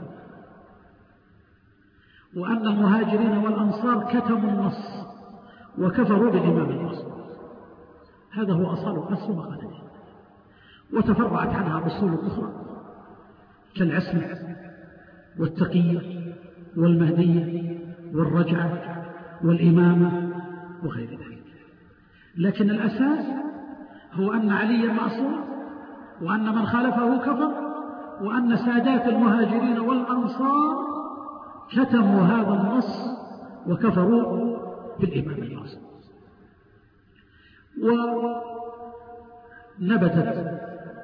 وأن المهاجرين والأنصار كتموا النص وكفروا بالإمام المعصوم. هذا هو أصل أصل مقالته، وتفرعت عنها أصول أخرى كالعصمة والتقية والمهدية والرجعة والإمامة وغير ذلك. لكن الأساس هو أن عليا معصوم، وأن من خالفه كفر، وأن سادات المهاجرين والأنصار كتموا هذا النص وكفروا بالإمام المعصوم. ونبتت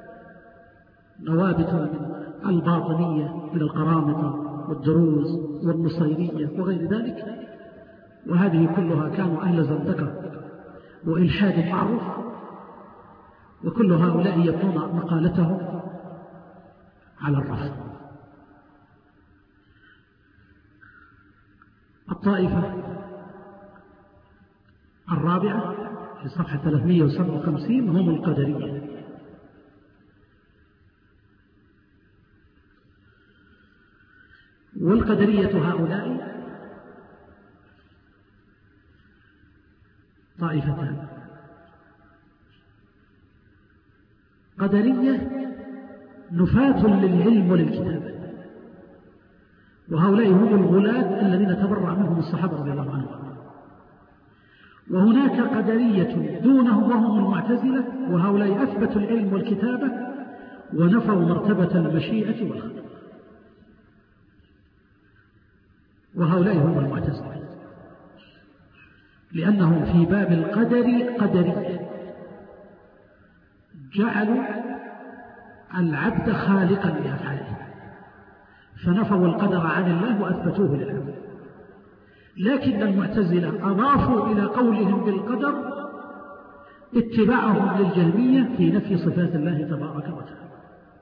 نوابت الباطنية من القرامطة والدروز والنصيرية وغير ذلك، وهذه كلها كانوا أهل زندقة وإلحاد معروف، وكل هؤلاء يبنون مقالتهم على الرفض. الطائفة الرابعة في صفحة ثلاثمائة وسبعة وخمسين هم القدرية. والقدرية هؤلاء طائفتان: قدرية نفاة للعلم وللكتابة، وهؤلاء هم الغلاة الذين تبرع منهم الصحابة رضي الله عنهم. وهناك قدرية دونهم وهم المعتزلة، وهؤلاء أثبتوا العلم والكتابة ونفوا مرتبة المشيئة والخلق، وهؤلاء هم المعتزلة، لأنهم في باب القدر قدرية جعلوا العبد خالقا لأفعاله، فنفوا القدر عن الله وأثبتوه للعبد. لكن المعتزلة أضافوا إلى قولهم بالقدر اتباعهم للجهمية في نفي صفات الله تبارك وتعالى،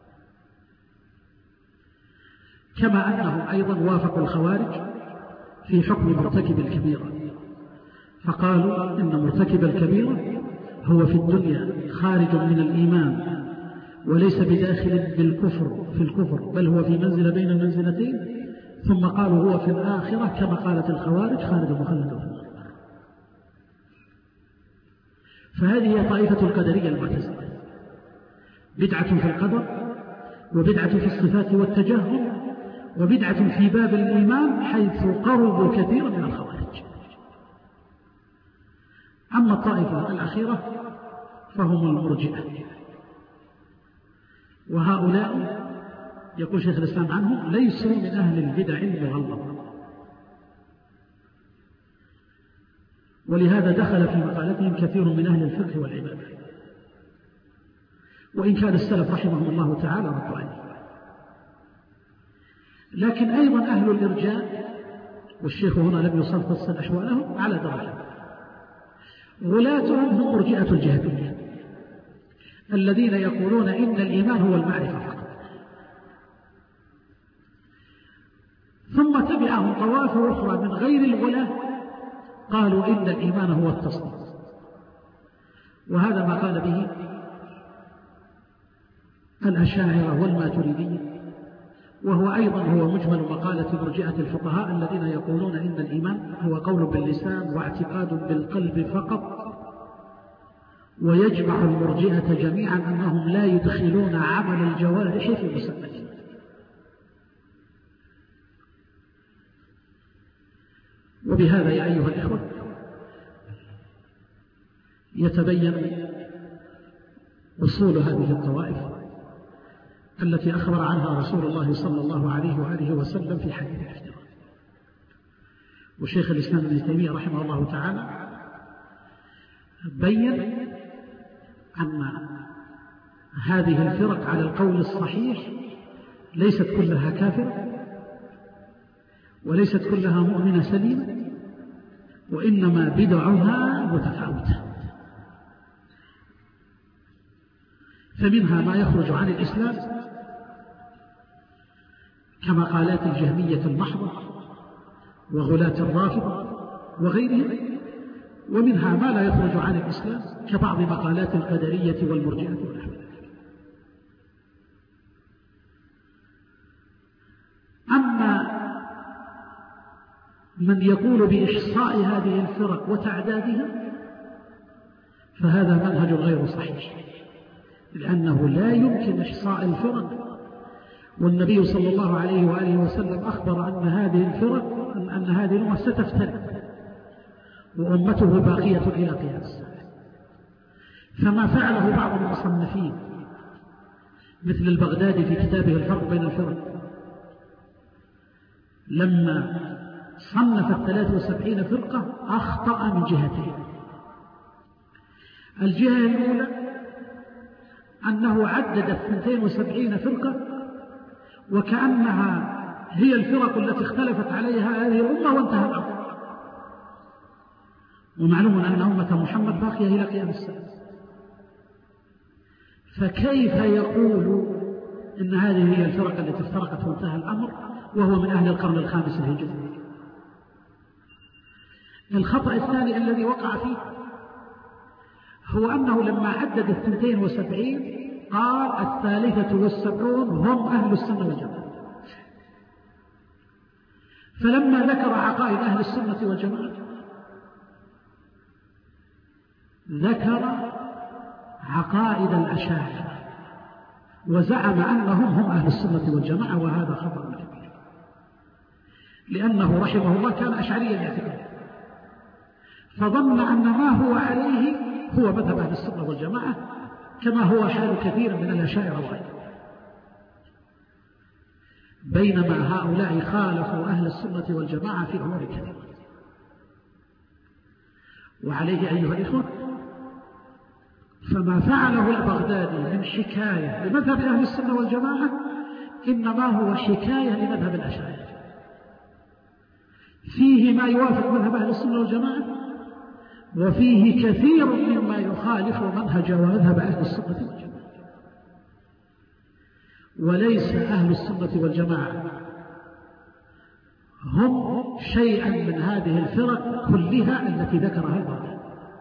كما أنهم أيضا وافقوا الخوارج في حكم مرتكب الكبيرة، فقالوا إن مرتكب الكبيرة هو في الدنيا خارج من الإيمان وليس بداخل بالكفر في الكفر، بل هو في منزلة بين المنزلتين، ثم قالوا هو في الآخرة كما قالت الخوارج خالد مخلد في النار. فهذه هي طائفة القدرية المعتزلة، بدعة في القدر، وبدعة في الصفات والتجهم، وبدعة في باب الإيمان حيث قربوا كثيرا من الخوارج. أما الطائفة الأخيرة فهم المرجئة، وهؤلاء يقول شيخ الإسلام عنهم ليسوا من أهل البدع المغلظة، ولهذا دخل في مقالتهم كثير من أهل الفقه والعبادة، وإن كان السلف رحمهم الله تعالى ردوا عليه. لكن أيضا أهل الإرجاء، والشيخ هنا لم يفصل أحوالهم على درجة، غلاتهم هم مرجئة الجهمية الذين يقولون إن الإيمان هو المعرفة فقط، ثم تبعهم طوائف أخرى من غير الغلاة قالوا إن الإيمان هو التصديق، وهذا ما قال به الأشاعرة والماتريدية، وهو أيضا هو مجمل مقالة مرجئة الفقهاء الذين يقولون إن الإيمان هو قول باللسان واعتقاد بالقلب فقط، ويجمع المرجئة جميعا أنهم لا يدخلون عمل الجوارح في مسمى الإيمان. وبهذا يا أيها الإخوة يتبين أصول هذه الطوائف التي أخبر عنها رسول الله صلى الله عليه وآله وسلم في حديث الافتراء. وشيخ الإسلام ابن تيمية رحمه الله تعالى بين أن هذه الفرق على القول الصحيح ليست كلها كافرة وليست كلها مؤمنة سليمة، وإنما بدعها متفاوتة، فمنها ما يخرج عن الإسلام كما قالات الجهمية المحضة وغلاة الرافضة وغيرهم، ومنها ما لا يخرج عن الإسلام كبعض مقالات القدرية والمرجئة ونحو ذلك. أما من يقول بإحصاء هذه الفرق وتعدادها فهذا منهج غير صحيح، لأنه لا يمكن إحصاء الفرق، والنبي صلى الله عليه وآله وسلم أخبر أن هذه الفرق أن هذه الأمة ستفترق وأمته باقية إلى قيام الساعة. فما فعله بعض المصنفين مثل البغدادي في كتابه الفرق بين الفرق لما صنف الثلاث وسبعين فرقة أخطأ من جهتين. الجهة الأولى أنه عدد الثنتين وسبعين فرقة وكأنها هي الفرق التي اختلفت عليها هذه الأمة وانتهى الأمر، ومعلوم أن أمة محمد باقية إلى قيام الساعة، فكيف يقول إن هذه هي الفرق التي افترقت وانتهى الأمر وهو من أهل القرن الخامس الهجري؟ الخطأ الثاني الذي وقع فيه هو أنه لما عدد الثنتين وسبعين قال الثالثة والسبعون هم أهل السنة والجماعة، فلما ذكر عقائد أهل السنة والجماعة ذكر عقائد الأشاعرة وزعم أنهم هم أهل السنة والجماعة، وهذا خطأ كبير، لأنه رحمه الله كان أشعريا اعتقادا، فظن أن ما هو عليه هو مذهب أهل السنة والجماعة كما هو حال كثير من الأشاعرة وغيرهم، بينما هؤلاء خالفوا أهل السنة والجماعة في أمور كثيرة. وعليه أيها الإخوة فما فعله البغدادي من حكاية لمذهب أهل السنة والجماعة إنما هو حكاية لمذهب الأشاعرة، فيه ما يوافق مذهب أهل السنة والجماعة وفيه كثير مما يخالف منهج ومذهب أهل السنة والجماعة. وليس أهل السنة والجماعة هم شيئا من هذه الفرق كلها التي ذكرها الباطل،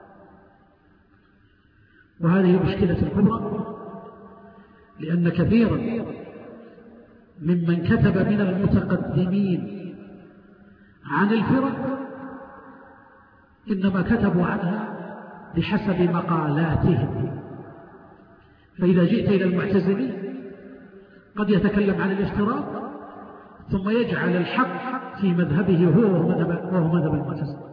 وهذه مشكلة الكبرى، لأن كثيرا ممن كتب من المتقدمين عن الفرق إنما كتبوا عنها بحسب مقالاتهم. فإذا جئت إلى المعتزلي قد يتكلم عن الافتراض ثم يجعل الحق في مذهبه هو وهو مذهب, وهو مذهب المعتزلة،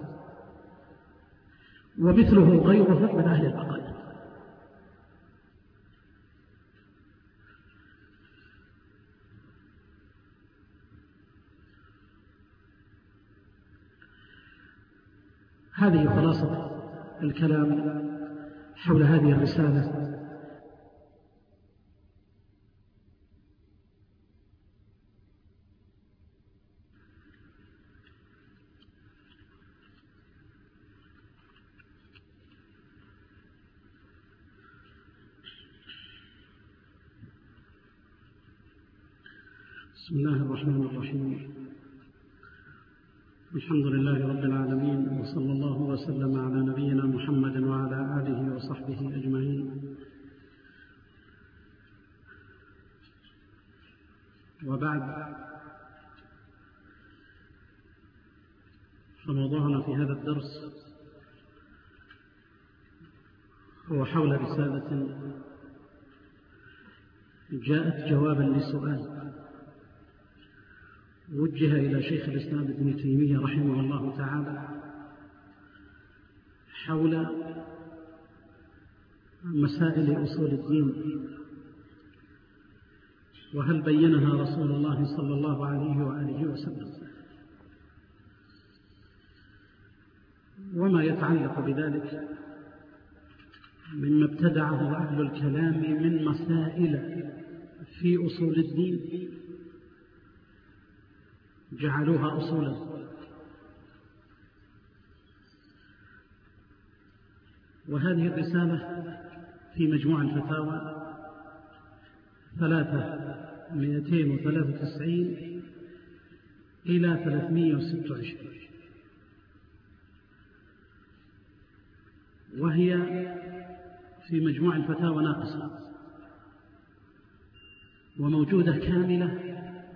ومثله غيره من أهل المقالات. هذه خلاصة الكلام حول هذه الرسالة. بسم الله الرحمن الرحيم. الحمد لله رب العالمين، وصلى الله وسلم على نبينا محمد وعلى آله وصحبه أجمعين، وبعد. فموضوعنا في هذا الدرس هو حول رسالة جاءت جوابا لسؤال وجه إلى شيخ الإسلام ابن تيمية رحمه الله تعالى حول مسائل أصول الدين، وهل بينها رسول الله صلى الله عليه وآله وسلم، وما يتعلق بذلك مما ابتدعه أهل الكلام من مسائل في أصول الدين جعلوها أصولا. وهذه الرسالة في مجموع الفتاوى ثلاثة مئتين وثلاثة وتسعين إلى ثلاثمئة وستة وعشرين، وهي في مجموع الفتاوى ناقصة، وموجودة كاملة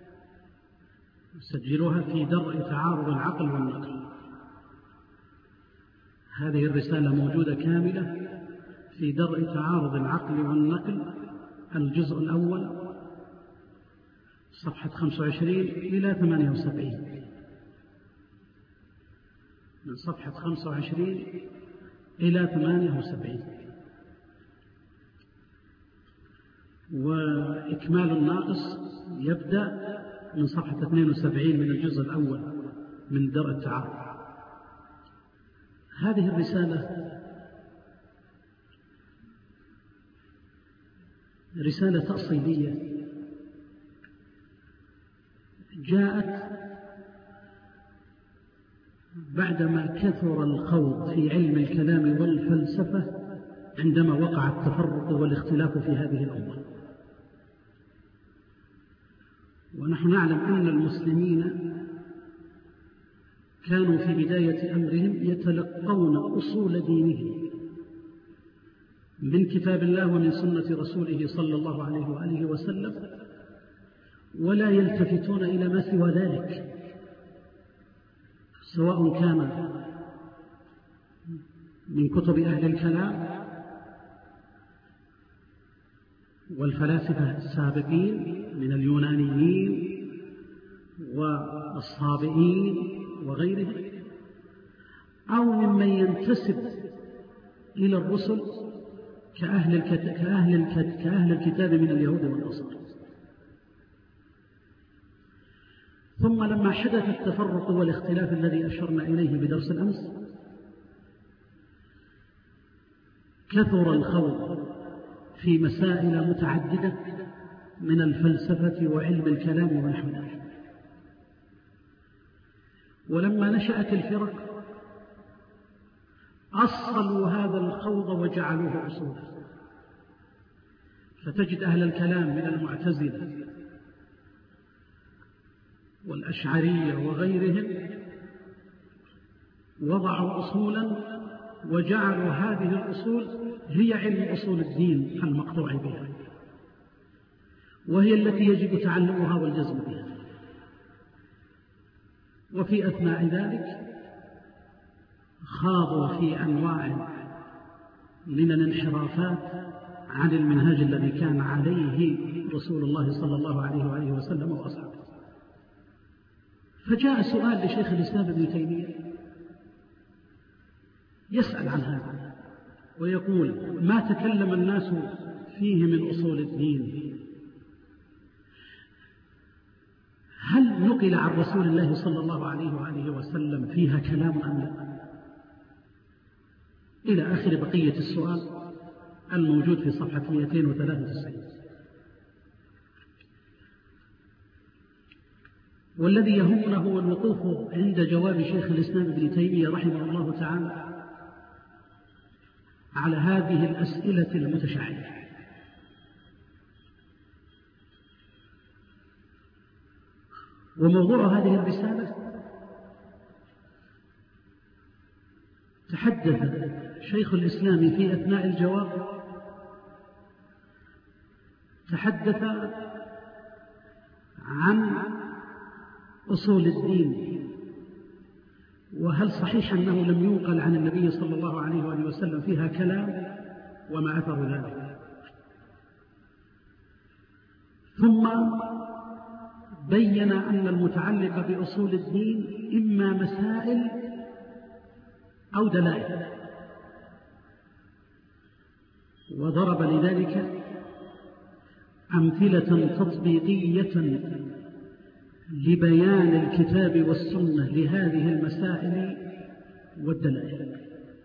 سجلوها في درء تعارض العقل والنقل. هذه الرسالة موجودة كاملة في درء تعارض العقل والنقل، الجزء الأول صفحة خمسة وعشرين إلى ثمانية وسبعين، من صفحة خمسة وعشرين إلى ثمانية وسبعين. وإكمال الناقص يبدأ من صفحة اثنين وسبعين من الجزء الأول من درء التعارض. هذه الرسالة رسالة تأصيلية جاءت بعدما كثر الخوض في علم الكلام والفلسفة عندما وقع التفرق والاختلاف في هذه الأمة. ونحن نعلم أن المسلمين كانوا في بداية أمرهم يتلقون أصول دينهم من كتاب الله ومن سنة رسوله صلى الله عليه وآله وسلم، ولا يلتفتون إلى ما سوى ذلك، سواء كان من كتب أهل الكلام والفلاسفة السابقين من اليونانيين والصابئين وغيرهم، أو ممن ينتسب إلى الرسل كأهل الكتاب, كأهل الكتاب, كأهل الكتاب من اليهود والنصارى. ثم لما حدث التفرق والاختلاف الذي أشرنا إليه بدرس الأمس، كثر الخوض في مسائل متعددة من الفلسفة وعلم الكلام ونحو ذلك. ولما نشأت الفرق أصلوا هذا الخوض وجعلوه أصولا. فتجد أهل الكلام من المعتزلة والأشعرية وغيرهم وضعوا أصولا وجعلوا هذه الأصول هي علم أصول الدين المقطوع بها، وهي التي يجب تعلمها والجزم بها. وفي أثناء ذلك خاضوا في أنواع من الانحرافات عن المنهاج الذي كان عليه رسول الله صلى الله عليه وآله وسلم وأصحابه. فجاء سؤال لشيخ الإسلام ابن تيمية يسأل عن هذا ويقول: ما تكلم الناس فيه من أصول الدين هل نقل عن رسول الله صلى الله عليه وآله وسلم فيها كلام أم لا؟ إلى آخر بقية السؤال الموجود في صفحة مئتين وثلاثة وتسعين. والذي يهمنا هو الوقوف عند جواب شيخ الإسلام ابن تيمية رحمه الله تعالى على هذه الأسئلة المتشعبة. وموضوع هذه الرسالة تحدث شيخ الإسلام في أثناء الجواب، تحدث عن أصول الدين، وهل صحيح أنه لم ينقل عن النبي صلى الله عليه وآله وسلم فيها كلام وما أثر ذلك. ثم بين أن المتعلق بأصول الدين إما مسائل أو دلائل، وضرب لذلك أمثلة تطبيقية لبيان الكتاب والسنة لهذه المسائل والدلائل.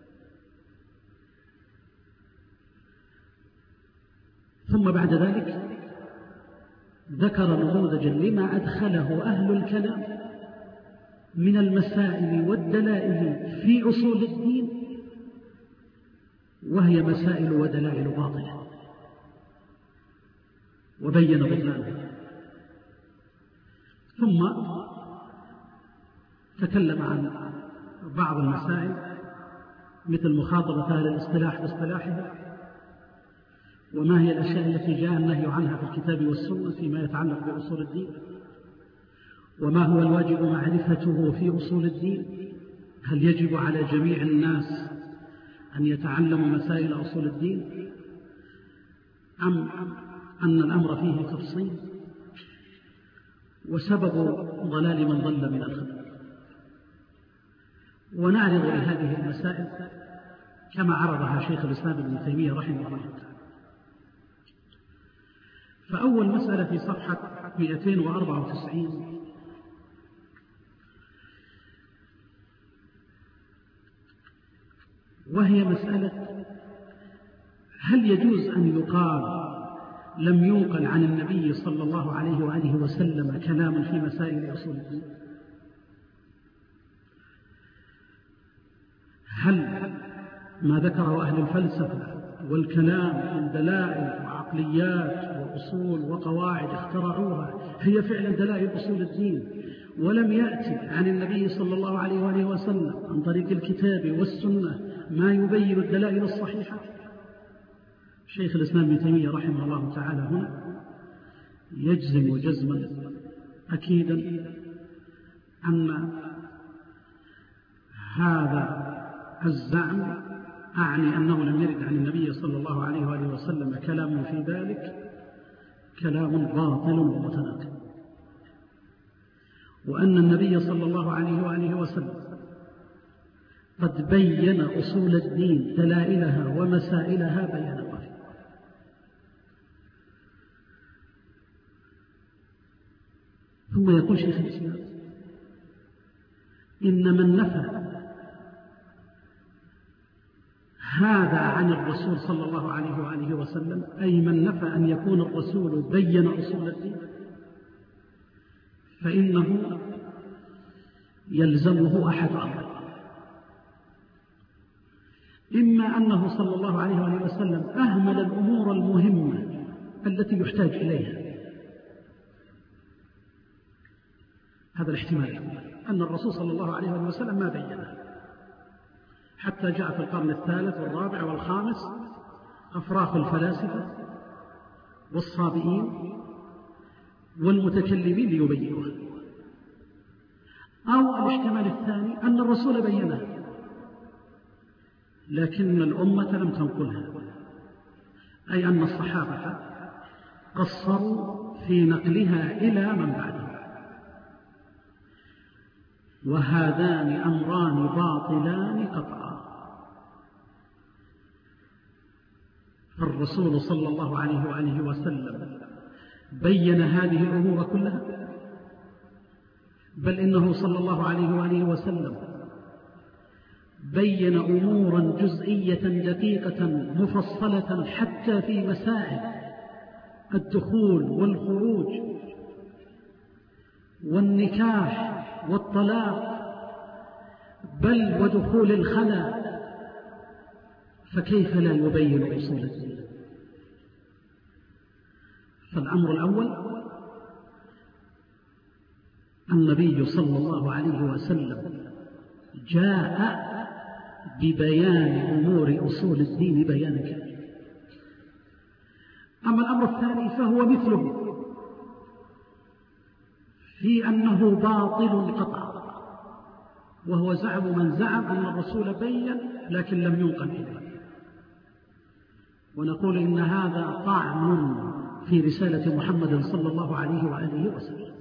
ثم بعد ذلك ذكر نموذجا لما أدخله أهل الكلام من المسائل والدلائل في أصول الدين، وهي مسائل ودلائل باطلة، وبين بطلانها. ثم تكلم عن بعض المسائل مثل مخاطبة أهل الاصطلاح باصطلاحها، وما هي الأشياء التي جاء النهي عنها في الكتاب والسنة فيما يتعلق بأصول الدين، وما هو الواجب معرفته في أصول الدين، هل يجب على جميع الناس أن يتعلموا مسائل أصول الدين أم أن الأمر فيه تفصيل، وسبب ضلال من ضل من الخلق. ونعرض لهذه المسائل كما عرضها شيخ الإسلام ابن تيمية رحمه الله تعالى. فأول مسألة في صفحة مئتين وأربعة وتسعين وهي مسألة: هل يجوز أن يقال لم ينقل عن النبي صلى الله عليه وآله وسلم كلام في مسائل أصول الدين؟ هل ما ذكره أهل الفلسفة والكلام من دلائل وعقليات وأصول وقواعد اخترعوها هي فعلا دلائل أصول الدين، ولم يأتي عن النبي صلى الله عليه وآله وسلم عن طريق الكتاب والسنة ما يبين الدلائل الصحيحة؟ شيخ الإسلام ابن تيمية رحمه الله تعالى هنا يجزم جزما أكيدا أن هذا الزعم، أعني أنه لم يرد عن النبي صلى الله عليه وآله وسلم كلام في ذلك، كلام باطل ومتناقض، وأن النبي صلى الله عليه وآله وسلم قد بين أصول الدين دلائلها ومسائلها بيانا وافيا. ثم يقول شيخ الإسلام: إن من نفى هذا عن الرسول صلى الله عليه وآله وسلم، أي من نفى أن يكون الرسول بين أصول الدين، فإنه يلزمه أحد أمرين: إما أنه صلى الله عليه وآله وسلم أهمل الأمور المهمة التي يحتاج إليها، هذا الاحتمال، أن الرسول صلى الله عليه وآله وسلم ما بينه حتى جاء في القرن الثالث والرابع والخامس أفراخ الفلاسفة والصابئين والمتكلمين ليبينوه. أو الاحتمال الثاني أن الرسول بينه لكن الأمة لم تنقلها، أي أن الصحابة قصروا في نقلها إلى من بعدهم، وهذان أمران باطلان قطعا. فالرسول صلى الله عليه وآله وسلم بين هذه الأمور كلها، بل إنه صلى الله عليه وآله وسلم بين أمورا جزئية دقيقة مفصلة حتى في مسائل الدخول والخروج والنكاح والطلاق، بل ودخول الخلاء، فكيف لا يبين أصول الدين؟ فالأمر الأول النبي صلى الله عليه وسلم جاء ببيان أمور أصول الدين بيانا كاملا. أما الأمر الثاني فهو مثله في أنه باطل قطعا، وهو زعم من زعم أن الرسول بين لكن لم ينقل إليه، ونقول إن هذا طعن في رسالة محمد صلى الله عليه وآله وسلم،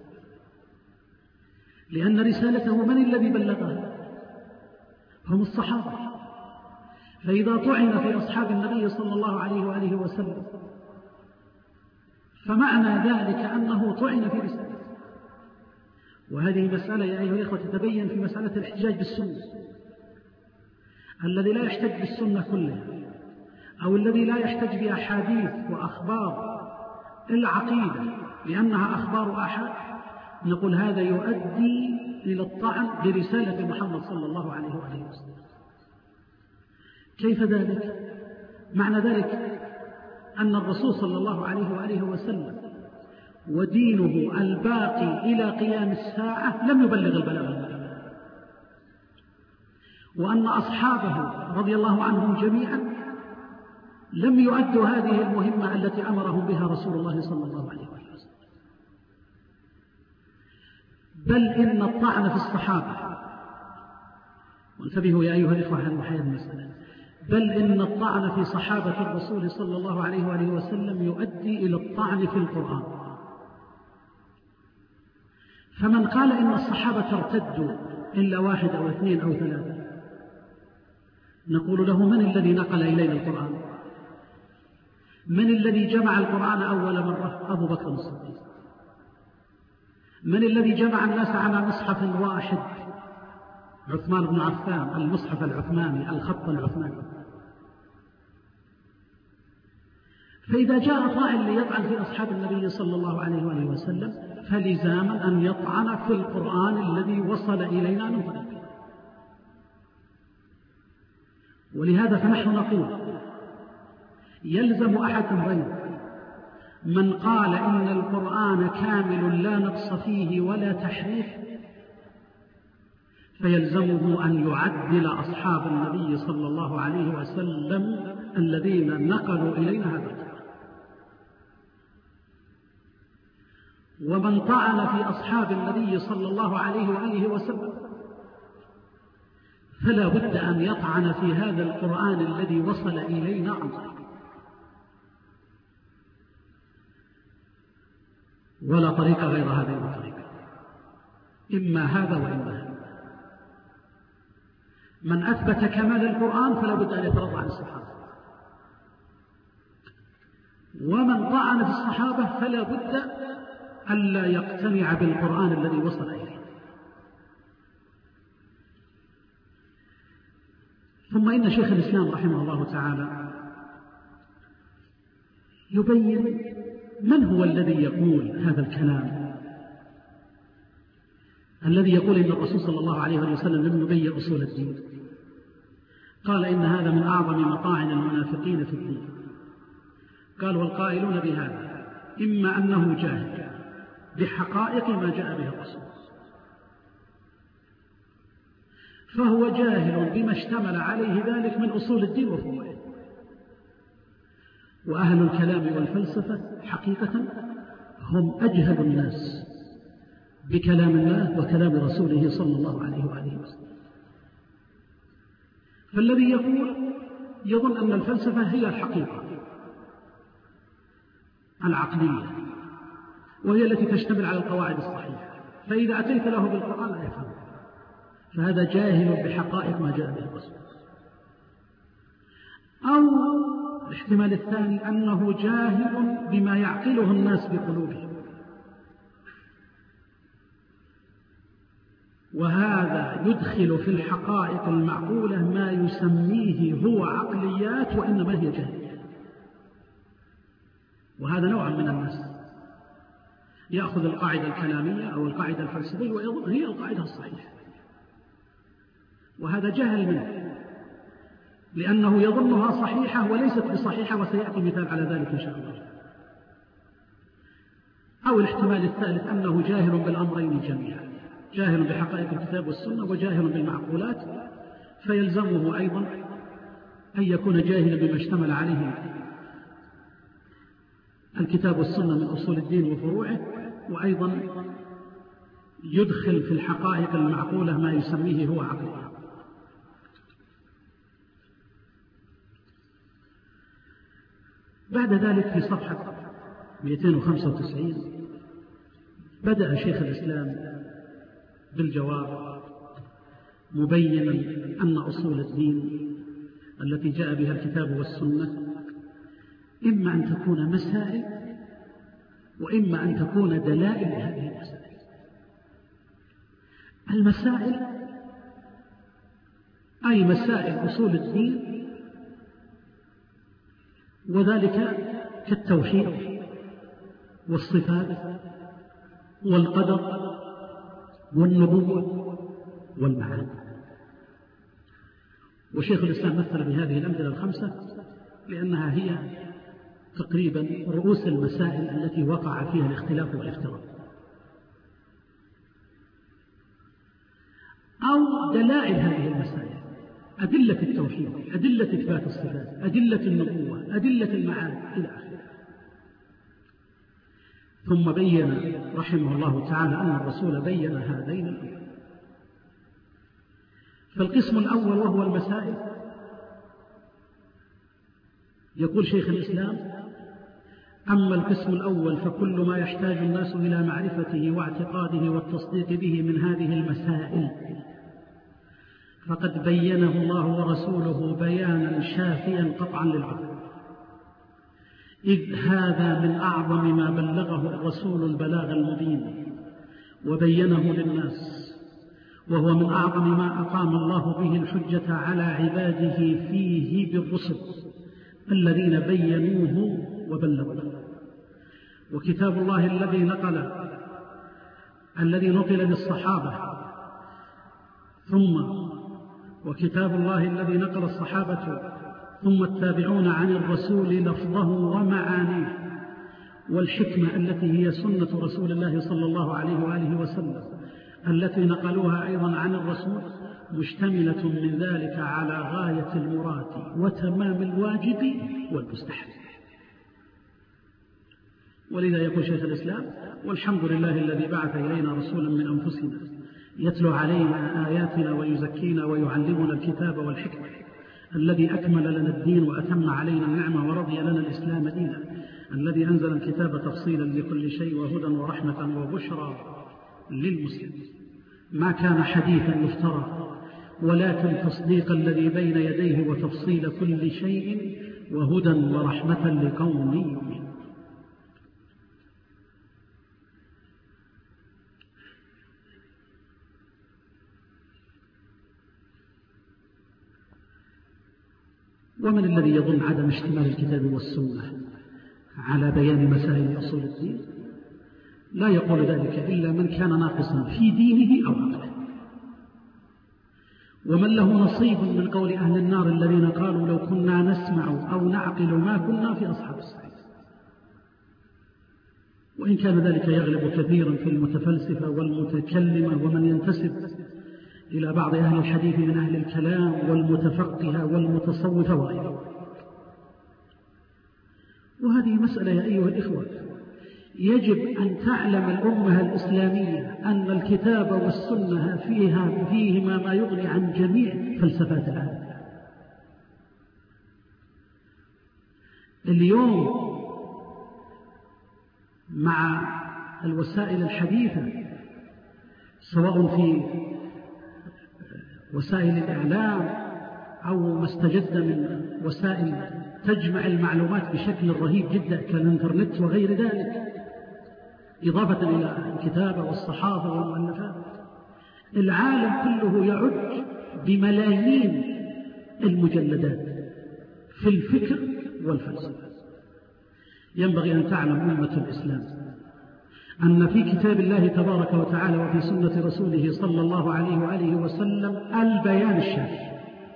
لأن رسالته من الذي بلغها؟ هم الصحابة. فإذا طعن في أصحاب النبي صلى الله عليه وآله وسلم فمعنى ذلك أنه طعن في رسالته. وهذه مسألة يا أيها الإخوة تتبين في مسألة الاحتجاج بالسنة. الذي لا يحتج بالسنة كلها أو الذي لا يحتج بأحاديث وأخبار العقيدة لأنها أخبار أحد، نقول هذا يؤدي إلى الطعن برسالة محمد صلى الله عليه وآله وسلم. كيف ذلك؟ معنى ذلك أن الرسول صلى الله عليه وآله وسلم ودينه الباقي إلى قيام الساعة لم يبلغ البلاغ المبين، وأن أصحابه رضي الله عنهم جميعا لم يؤدوا هذه المهمة التي أمرهم بها رسول الله صلى الله عليه وسلم. بل إن الطعن في الصحابة، وانتبهوا يا أيها الإخوة هذه المسألة، بل إن الطعن في صحابة الرسول صلى الله عليه وآله وسلم يؤدي إلى الطعن في القرآن. فمن قال إن الصحابة ارتدوا إلا واحد أو اثنين أو ثلاثة، نقول له من الذي نقل إلينا القرآن؟ من الذي جمع القرآن أول مرة؟ أبو بكر الصديق. من الذي جمع الناس على مصحف واحد؟ عثمان بن عفان، المصحف العثماني، الخط العثماني. فإذا جاء طائل ليطعن في أصحاب النبي صلى الله عليه وآله وسلم فلزاما أن يطعن في القرآن الذي وصل إلينا من طريقه. ولهذا فنحن نقول يلزم أحد أمرين: من قال إن القرآن كامل لا نقص فيه ولا تحريف فيلزمه أن يعدل أصحاب النبي صلى الله عليه وسلم الذين نقلوا إلينا هذا القرآن. ومن طعن في أصحاب النبي صلى الله عليه وآله وسلم فلا بد أن يطعن في هذا القرآن الذي وصل إلينا عن طريقه، ولا طريق غير هذه الطريقة، إما هذا وإما هذا. من أثبت كمال القرآن فلا بد أن يترضى عن الصحابة، ومن طعن في الصحابة فلا بد ألا يقتنع بالقرآن الذي وصل إليه. ثم إن شيخ الإسلام رحمه الله تعالى يبين من هو الذي يقول هذا الكلام، الذي يقول إن الرسول صلى الله عليه وسلم لم يبين أصول الدين. قال إن هذا من أعظم مطاعن المنافقين في الدين. قال والقائلون بهذا إما أنه جاهل بحقائق ما جاء به الرسول، فهو جاهل بما اشتمل عليه ذلك من أصول الدين وفروعه. وأهل الكلام والفلسفة حقيقة هم أجهل الناس بكلام الله وكلام رسوله صلى الله عليه وآله وسلم. فالذي يقول يظن أن الفلسفة هي الحقيقة العقلية، وهي التي تشتمل على القواعد الصحيحة، فإذا أتيت له بالقرآن لا يفهم، فهذا جاهل بحقائق ما جاء به الرسول. أو الاحتمال الثاني أنه جاهل بما يعقله الناس بقلوبهم، وهذا يدخل في الحقائق المعقولة ما يسميه هو عقليات وإنما هي جاهلية. وهذا نوع من الناس يأخذ القاعدة الكلامية أو القاعدة الفلسفية ويظن هي القاعدة الصحيحة، وهذا جهل منه لأنه يظنها صحيحة وليست بصحيحة، وسيأتي مثال على ذلك إن شاء الله. أو الاحتمال الثالث أنه جاهل بالأمرين جميعا، جاهل بحقائق الكتاب والسنة وجاهل بالمعقولات، فيلزمه أيضا أن يكون جاهلا بما اشتمل عليه الكتاب والسنة من أصول الدين وفروعه، وأيضا يدخل في الحقائق المعقولة ما يسميه هو عقلية. بعد ذلك في صفحة مئتين وخمسة وتسعين بدأ شيخ الإسلام بالجواب مبينا أن أصول الدين التي جاء بها الكتاب والسنة إما أن تكون مسائل وإما أن تكون دلائل لهذه المسائل. المسائل أي مسائل أصول الدين، وذلك كالتوحيد والصفات والقدر والنبوة والمعاد. وشيخ الإسلام مثل بهذه الأمثلة الخمسة لأنها هي تقريبا رؤوس المسائل التي وقع فيها الاختلاف والافتراق. أو دلائل هذه المسائل، أدلة التوحيد، أدلة إثبات الصفات، أدلة النبوة، أدلة المعاد إلى آخره. ثم بين رحمه الله تعالى أن الرسول بين هذين الأمرين. فالقسم الأول وهو المسائل، يقول شيخ الإسلام: أما القسم الأول فكل ما يحتاج الناس إلى معرفته واعتقاده والتصديق به من هذه المسائل فقد بينه الله ورسوله بيانا شافيا قطعا للعقول، إذ هذا من أعظم ما بلغه الرسول البلاغ المبين وبينه للناس، وهو من أعظم ما أقام الله به الحجة على عباده فيه بالرسل الذين بينوه وبلغوه. وكتاب الله الذي نقل الذي نقل للصحابة ثم وكتاب الله الذي نقل الصحابة ثم التابعون عن الرسول لفظه ومعانيه، والحكمة التي هي سنة رسول الله صلى الله عليه وآله وسلم التي نقلوها أيضا عن الرسول، مشتملة من ذلك على غاية المراد وتمام الواجب والمستحب. ولذا يقول شيخ الإسلام: والحمد لله الذي بعث إلينا رسولا من أنفسنا يتلو علينا آياتنا ويزكينا ويعلمنا الكتاب والحكمة، الذي أكمل لنا الدين وأتم علينا النعمة ورضي لنا الإسلام دينا، الذي أنزل الكتاب تفصيلا لكل شيء وهدى ورحمة وبشرى للمسلمين، ما كان حديثا يفترى ولكن تصديق الذي بين يديه وتفصيل كل شيء وهدى ورحمة لقوم يؤمنون. ومن الذي يظن عدم اشتمال الكتاب والسنة على بيان مسائل أصول الدين؟ لا يقول ذلك إلا من كان ناقصا في دينه أو عقله. ومن له نصيب من قول أهل النار الذين قالوا لو كنا نسمع أو نعقل ما كنا في أصحاب السعير. وإن كان ذلك يغلب كثيرا في المتفلسفة والمتكلمة ومن ينتسب إلى بعض أهل الحديث من أهل الكلام والمتفقهة والمتصوفة وغيره. وهذه مسألة يا أيها الإخوة يجب أن تعلم الأمة الإسلامية أن الكتاب والسنة فيها فيهما ما يغني عن جميع فلسفات العالم. اليوم مع الوسائل الحديثة سواء في وسائل الإعلام أو ما استجد من وسائل تجمع المعلومات بشكل رهيب جدا كالإنترنت وغير ذلك، إضافة إلى الكتابة والصحافة والمؤلفات، العالم كله يعد بملايين المجلدات في الفكر والفلسفة. ينبغي أن تعلم أمة الإسلام أن في كتاب الله تبارك وتعالى وفي سنة رسوله صلى الله عليه وآله وسلم البيان الشافي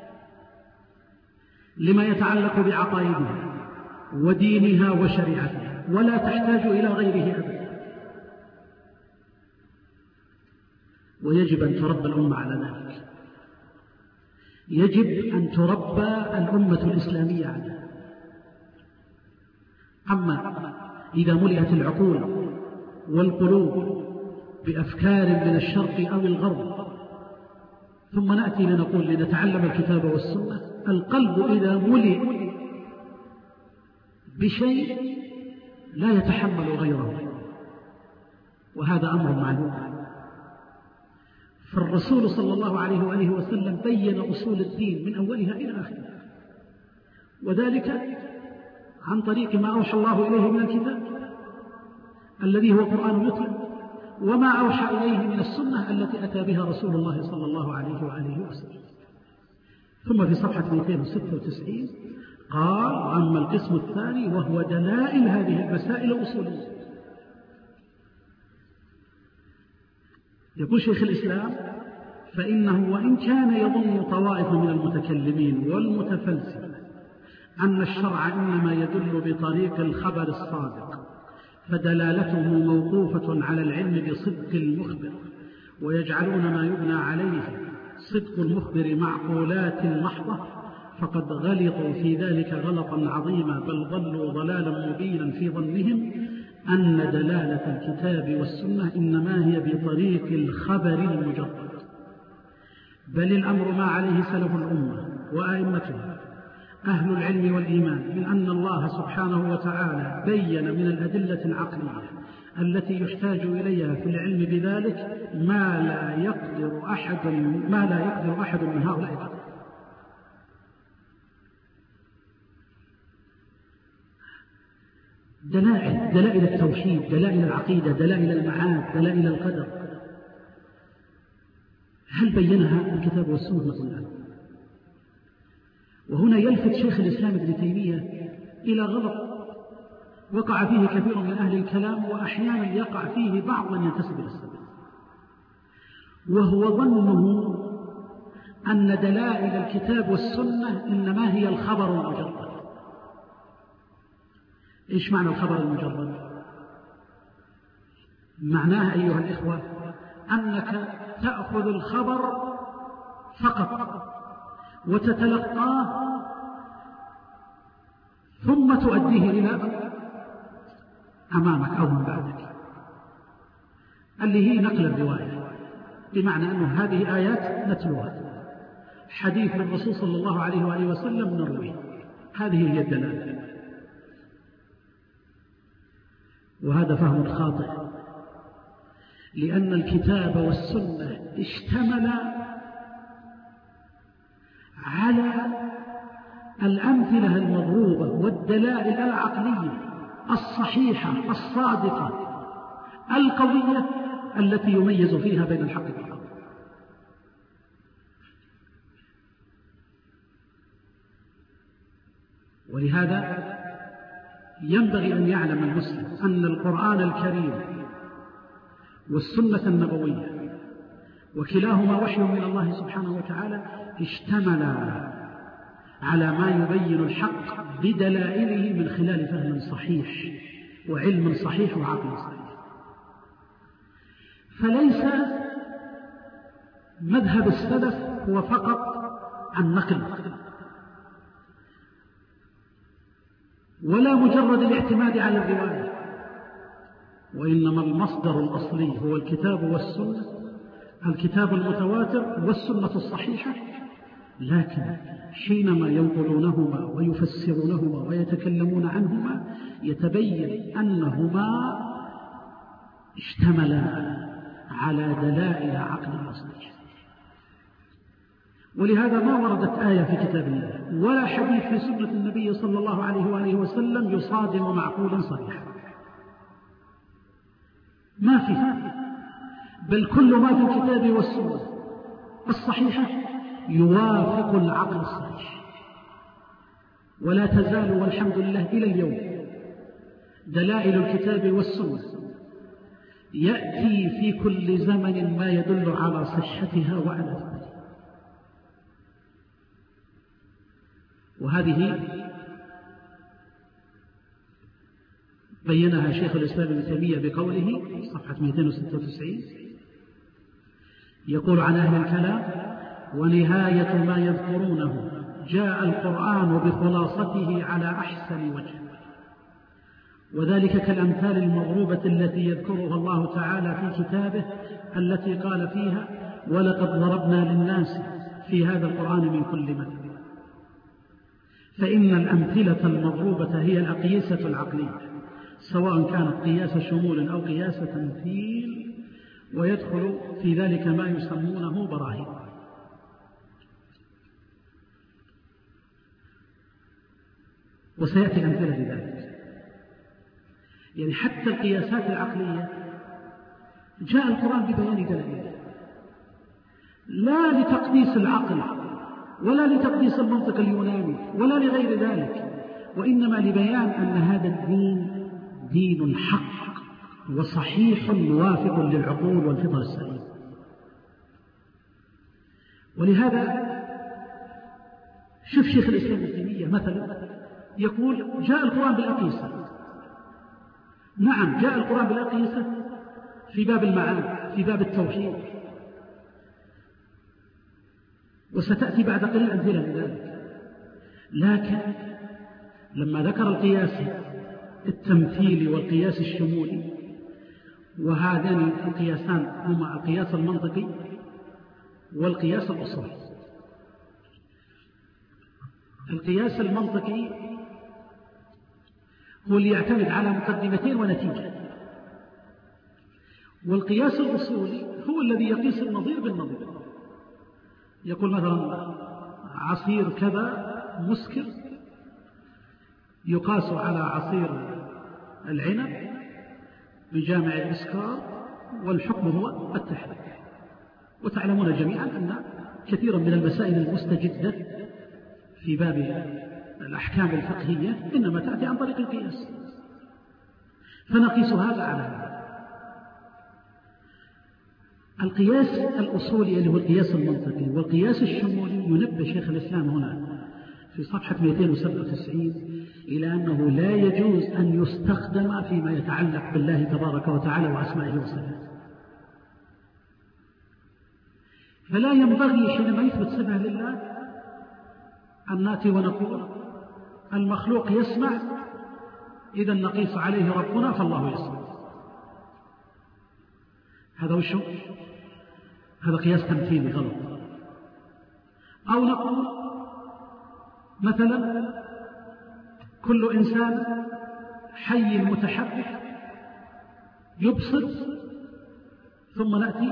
لما يتعلق بعقائدها ودينها وشريعتها، ولا تحتاج إلى غيره أبدا. ويجب أن تربى الأمة على ذلك، يجب أن تربى الأمة الإسلامية على ذلك. أما إذا ملئت العقول والقلوب بأفكار من الشرق أو الغرب ثم نأتي لنقول لنتعلم الكتاب والسنة، القلب إذا ملئ بشيء لا يتحمل غيره، وهذا أمر معلوم. فالرسول صلى الله عليه وآله وسلم بين أصول الدين من أولها إلى آخرها، وذلك عن طريق ما أوحى الله إليه من الكتاب الذي هو قرآن يتلى، وما أوحى إليه من السنة التي أتى بها رسول الله صلى الله عليه وآله وسلم. ثم في صفحة مئتين وستة وتسعين قال: وأما القسم الثاني وهو دلائل هذه المسائل الأصولية. يقول شيخ الإسلام: فإنه وإن كان يظن طوائف من المتكلمين والمتفلسفة أن الشرع إنما يدل بطريق الخبر الصادق فدلالته موقوفة على العلم بصدق المخبر، ويجعلون ما يبنى عليه صدق المخبر معقولات محضة، فقد غلطوا في ذلك غلطا عظيما، بل ضلوا ضلالا مبينا في ظنهم أن دلالة الكتاب والسنة إنما هي بطريق الخبر المجرد، بل الأمر ما عليه سلف الأمة وآئمتها أهل العلم والإيمان من أن الله سبحانه وتعالى بين من الأدلة العقلية التي يحتاج إليها في العلم بذلك ما لا يقدر أحد ما لا يقدر أحد من هؤلاء. دلائل دلائل التوحيد، دلائل العقيدة، دلائل المعاد، دلائل القدر، هل بينها الكتاب والسنة أم لا؟ وهنا يلفت شيخ الإسلام ابن تيمية إلى غلط وقع فيه كثير من أهل الكلام، وأحيانا يقع فيه بعض من ينتسب إلى السنة، وهو ظنه أن دلائل الكتاب والسنة إنما هي الخبر المجرد. إيش معنى الخبر المجرد؟ معناها أيها الإخوة أنك تأخذ الخبر فقط وتتلقاه ثم تؤديه إلى أمامك أو من بعدك، اللي هي نقل الرواية، بمعنى أنه هذه آيات نتلوها، حديث الرسول صلى الله عليه وآله وسلم نرويه، هذه هي الدلالة. وهذا فهم خاطئ، لأن الكتاب والسنة اشتمل على الأمثلة المضروبة والدلائل العقلية الصحيحة الصادقة القوية التي يميز فيها بين الحق والباطل. ولهذا ينبغي أن يعلم المسلم أن القرآن الكريم والسنة النبوية وكلاهما وحي من الله سبحانه وتعالى اشتمل على ما يبين الحق بدلائله من خلال فهم صحيح وعلم صحيح وعقل صحيح. فليس مذهب السلف هو فقط عن نقل، ولا مجرد الاعتماد على الرواية، وإنما المصدر الأصلي هو الكتاب والسنة، الكتاب المتواتر والسنة الصحيحة. لكن حينما ينقلونهما ويفسرونهما ويتكلمون عنهما يتبين أنهما اشتملا على دلائل عقل أصلية. ولهذا ما وردت آية في كتاب الله ولا حديث في سنة النبي صلى الله عليه وآله وسلم يصادم معقولا صريحا، ما فيه، بل كل ما في الكتاب والسنة الصحيحة يوافق العقل الصحيح. ولا تزال والحمد لله إلى اليوم دلائل الكتاب والسنة يأتي في كل زمن ما يدل على صحتها وعلى ثبوتها. وهذه بينها شيخ الإسلام ابن تيمية بقوله صفحة مئتين وستة وتسعين، يقول عن أهل الكلام: ونهاية ما يذكرونه جاء القرآن بخلاصته على أحسن وجه، وذلك كالأمثال المضروبة التي يذكرها الله تعالى في كتابه التي قال فيها: ولقد ضربنا للناس في هذا القرآن من كل مثل. فإن الأمثلة المضروبة هي الأقيسة العقلية، سواء كانت قياس شمول أو قياس تمثيل، ويدخل في ذلك ما يسمونه براهين. وسيأتي أمثلة لذلك. يعني حتى القياسات العقلية جاء القرآن ببيان دلائله، لا لتقديس العقل ولا لتقديس المنطق اليوناني ولا لغير ذلك، وإنما لبيان أن هذا الدين دين حق وصحيح موافق للعقول والفطر السليمة. ولهذا شوف شيخ الإسلام ابن تيمية مثلا يقول: جاء القرآن بالأقيسة. نعم، جاء القرآن بالأقيسة في باب المعاد، في باب التوحيد، وستأتي بعد قليل أمثلة لذلك. لكن لما ذكر القياس التمثيلي والقياس الشمولي، وهذان القياسان هما القياس المنطقي والقياس الأصولي. القياس المنطقي هو اللي يعتمد على مقدمتين ونتيجة، والقياس الأصولي هو الذي يقيس النظير بالنظير. يقول مثلا عصير كذا مسكر يقاس على عصير العنب بجامع الإسكار، والحكم هو التحريم. وتعلمون جميعا أن كثيرا من المسائل المستجدة في باب الأحكام الفقهية إنما تأتي عن طريق القياس، فنقيس هذا على هذا. القياس الأصولي اللي هو القياس المنطقي والقياس الشمولي، ينبه شيخ الإسلام هنا في صفحة مئتين وسبعة وتسعين إلى أنه لا يجوز أن يستخدم فيما يتعلق بالله تبارك وتعالى وأسمائه وصفاته. فلا ينبغي حينما يثبت صفة لله أن نأتي ونقول المخلوق يسمع إذا نقيس عليه ربنا فالله يسمع. هذا وشو؟ هذا قياس تمثيلي غلط. أو نقول مثلا كل إنسان حي متحرك يبصر، ثم نأتي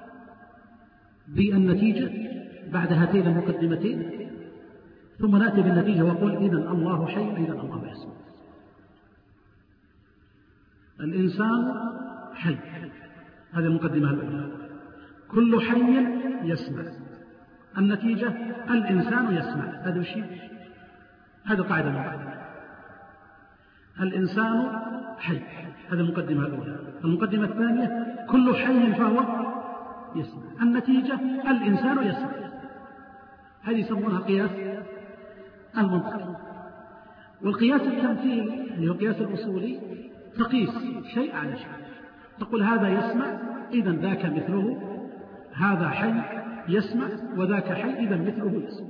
بالنتيجة بعد هاتين المقدمتين، ثم نأتي بالنتيجة وقل إذن الله حي إذن الله يسمع. الإنسان حي، هذه المقدمة الأولى. كل حي يسمع، النتيجة الإنسان يسمع. هذا الشيء، هذا قاعدة معينة. الإنسان حي، هذه المقدمة الأولى. المقدمة الثانية كل حي فهو يسمع، النتيجة الإنسان يسمع. هذه يسمونها قياس المنطق. والقياس التمثيلي اللي هو القياس الأصولي تقيس شيء على شيء، تقول هذا يسمع إذن ذاك مثله، هذا حي يسمع وذاك حي إذن مثله يسمع.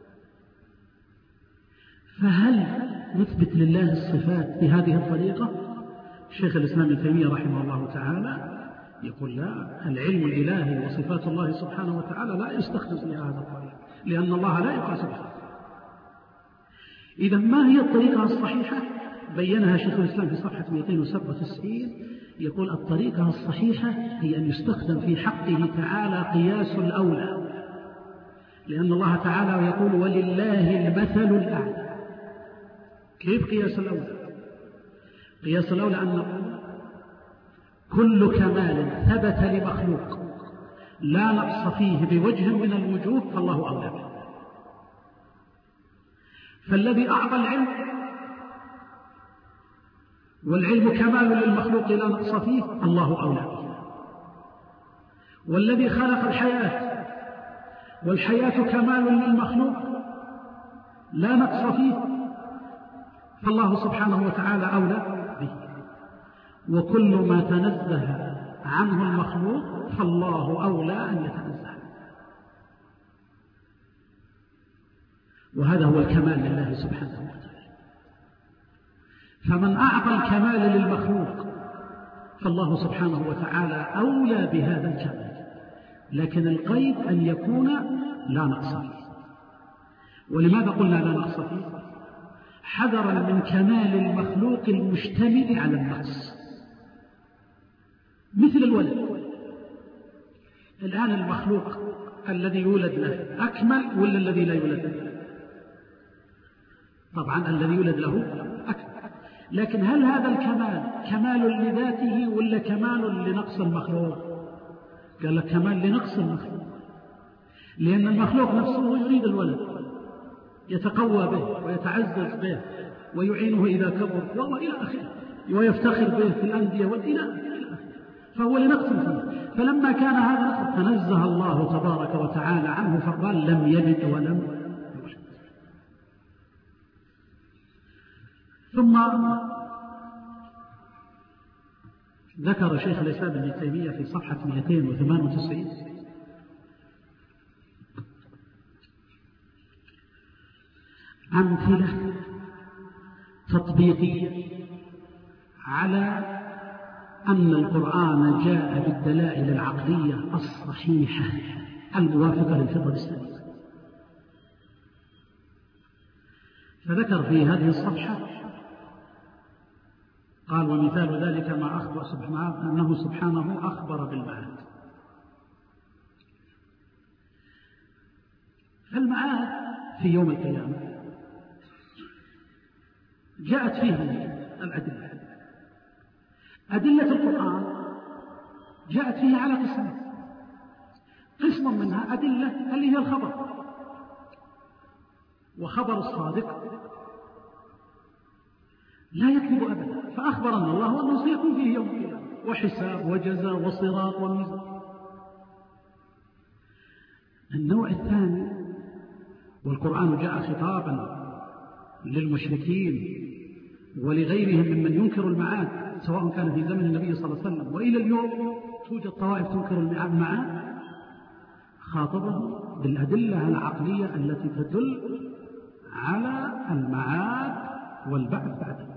فهل نثبت لله الصفات بهذه الطريقة؟ شيخ الإسلام ابن تيمية رحمه الله تعالى يقول لا، العلم الإلهي وصفات الله سبحانه وتعالى لا يستخدم في هذا الطريق، لأن الله لا يقاس به. إذا ما هي الطريقة الصحيحة؟ بينها شيخ الإسلام في صفحة مئتين وسبعة وتسعين، يقول الطريقة الصحيحة هي أن يستخدم في حقه تعالى قياس الأولى، لأن الله تعالى يقول ولله المثل الأعلى. كيف قياس الأولى؟ قياس الأولى أن نقول كل كمال ثبت لمخلوق لا نقص فيه بوجه من الوجوه فالله أولى به. فالذي أعطى العلم، والعلم كمال للمخلوق لا نقص فيه، الله أولى به. والذي خلق الحياة، والحياة كمال للمخلوق لا نقص فيه، فالله سبحانه وتعالى أولى به. وكل ما تنزه عنه المخلوق فالله أولى أن يتنزه. وهذا هو الكمال لله سبحانه وتعالى. فمن أعطى الكمال للمخلوق فالله سبحانه وتعالى أولى بهذا الكمال، لكن القيد أن يكون لا نقص فيه. ولماذا قلنا لا نقص فيه؟ حذرا من كمال المخلوق المشتمل على النقص، مثل الولد. الآن المخلوق الذي يولد له أكمل ولا الذي لا يولد له؟ طبعا الذي يولد له أكمل، لكن هل هذا الكمال كمال لذاته ولا كمال لنقص المخلوق؟ قال لك كمال لنقص المخلوق، لأن المخلوق نفسه يريد الولد، يتقوى به ويتعزز به ويعينه إذا كبر والله إلى آخره، ويفتخر به في الأندية والإله إلى آخره، فهو لنقص فيه. فلما كان هذا نقص تنزه الله تبارك وتعالى عنه فقال لم يلد ولم يولد. ثم ذكر شيخ الإسلام ابن تيمية في صفحة مئتين وثمانية وتسعين أمثلة تطبيقية على أن القرآن جاء بالدلائل العقلية الصحيحة الموافقة للفطرة السليمة. فذكر في هذه الصفحة قال ومثال ذلك ما أخبر سبحانه أنه سبحانه أخبر بالمعاد. فالمعاد في يوم القيامة جاءت فيه الأدلة. أدلة القرآن جاءت فيه على قسم، قسم منها أدلة اللي هي الخبر، وخبر الصادق لا يكذب أبدا، فأخبرنا الله أنه سيكون فيه يوم القيامة وحساب وجزاء وصراط وميزان. النوع الثاني، والقرآن جاء خطابا للمشركين ولغيرهم ممن ينكر المعاد، سواء كان في زمن النبي صلى الله عليه وسلم وإلى اليوم توجد طوائف تنكر المعاد، خاطبهم بالأدلة العقلية التي تدل على المعاد والبعث بعد الموت.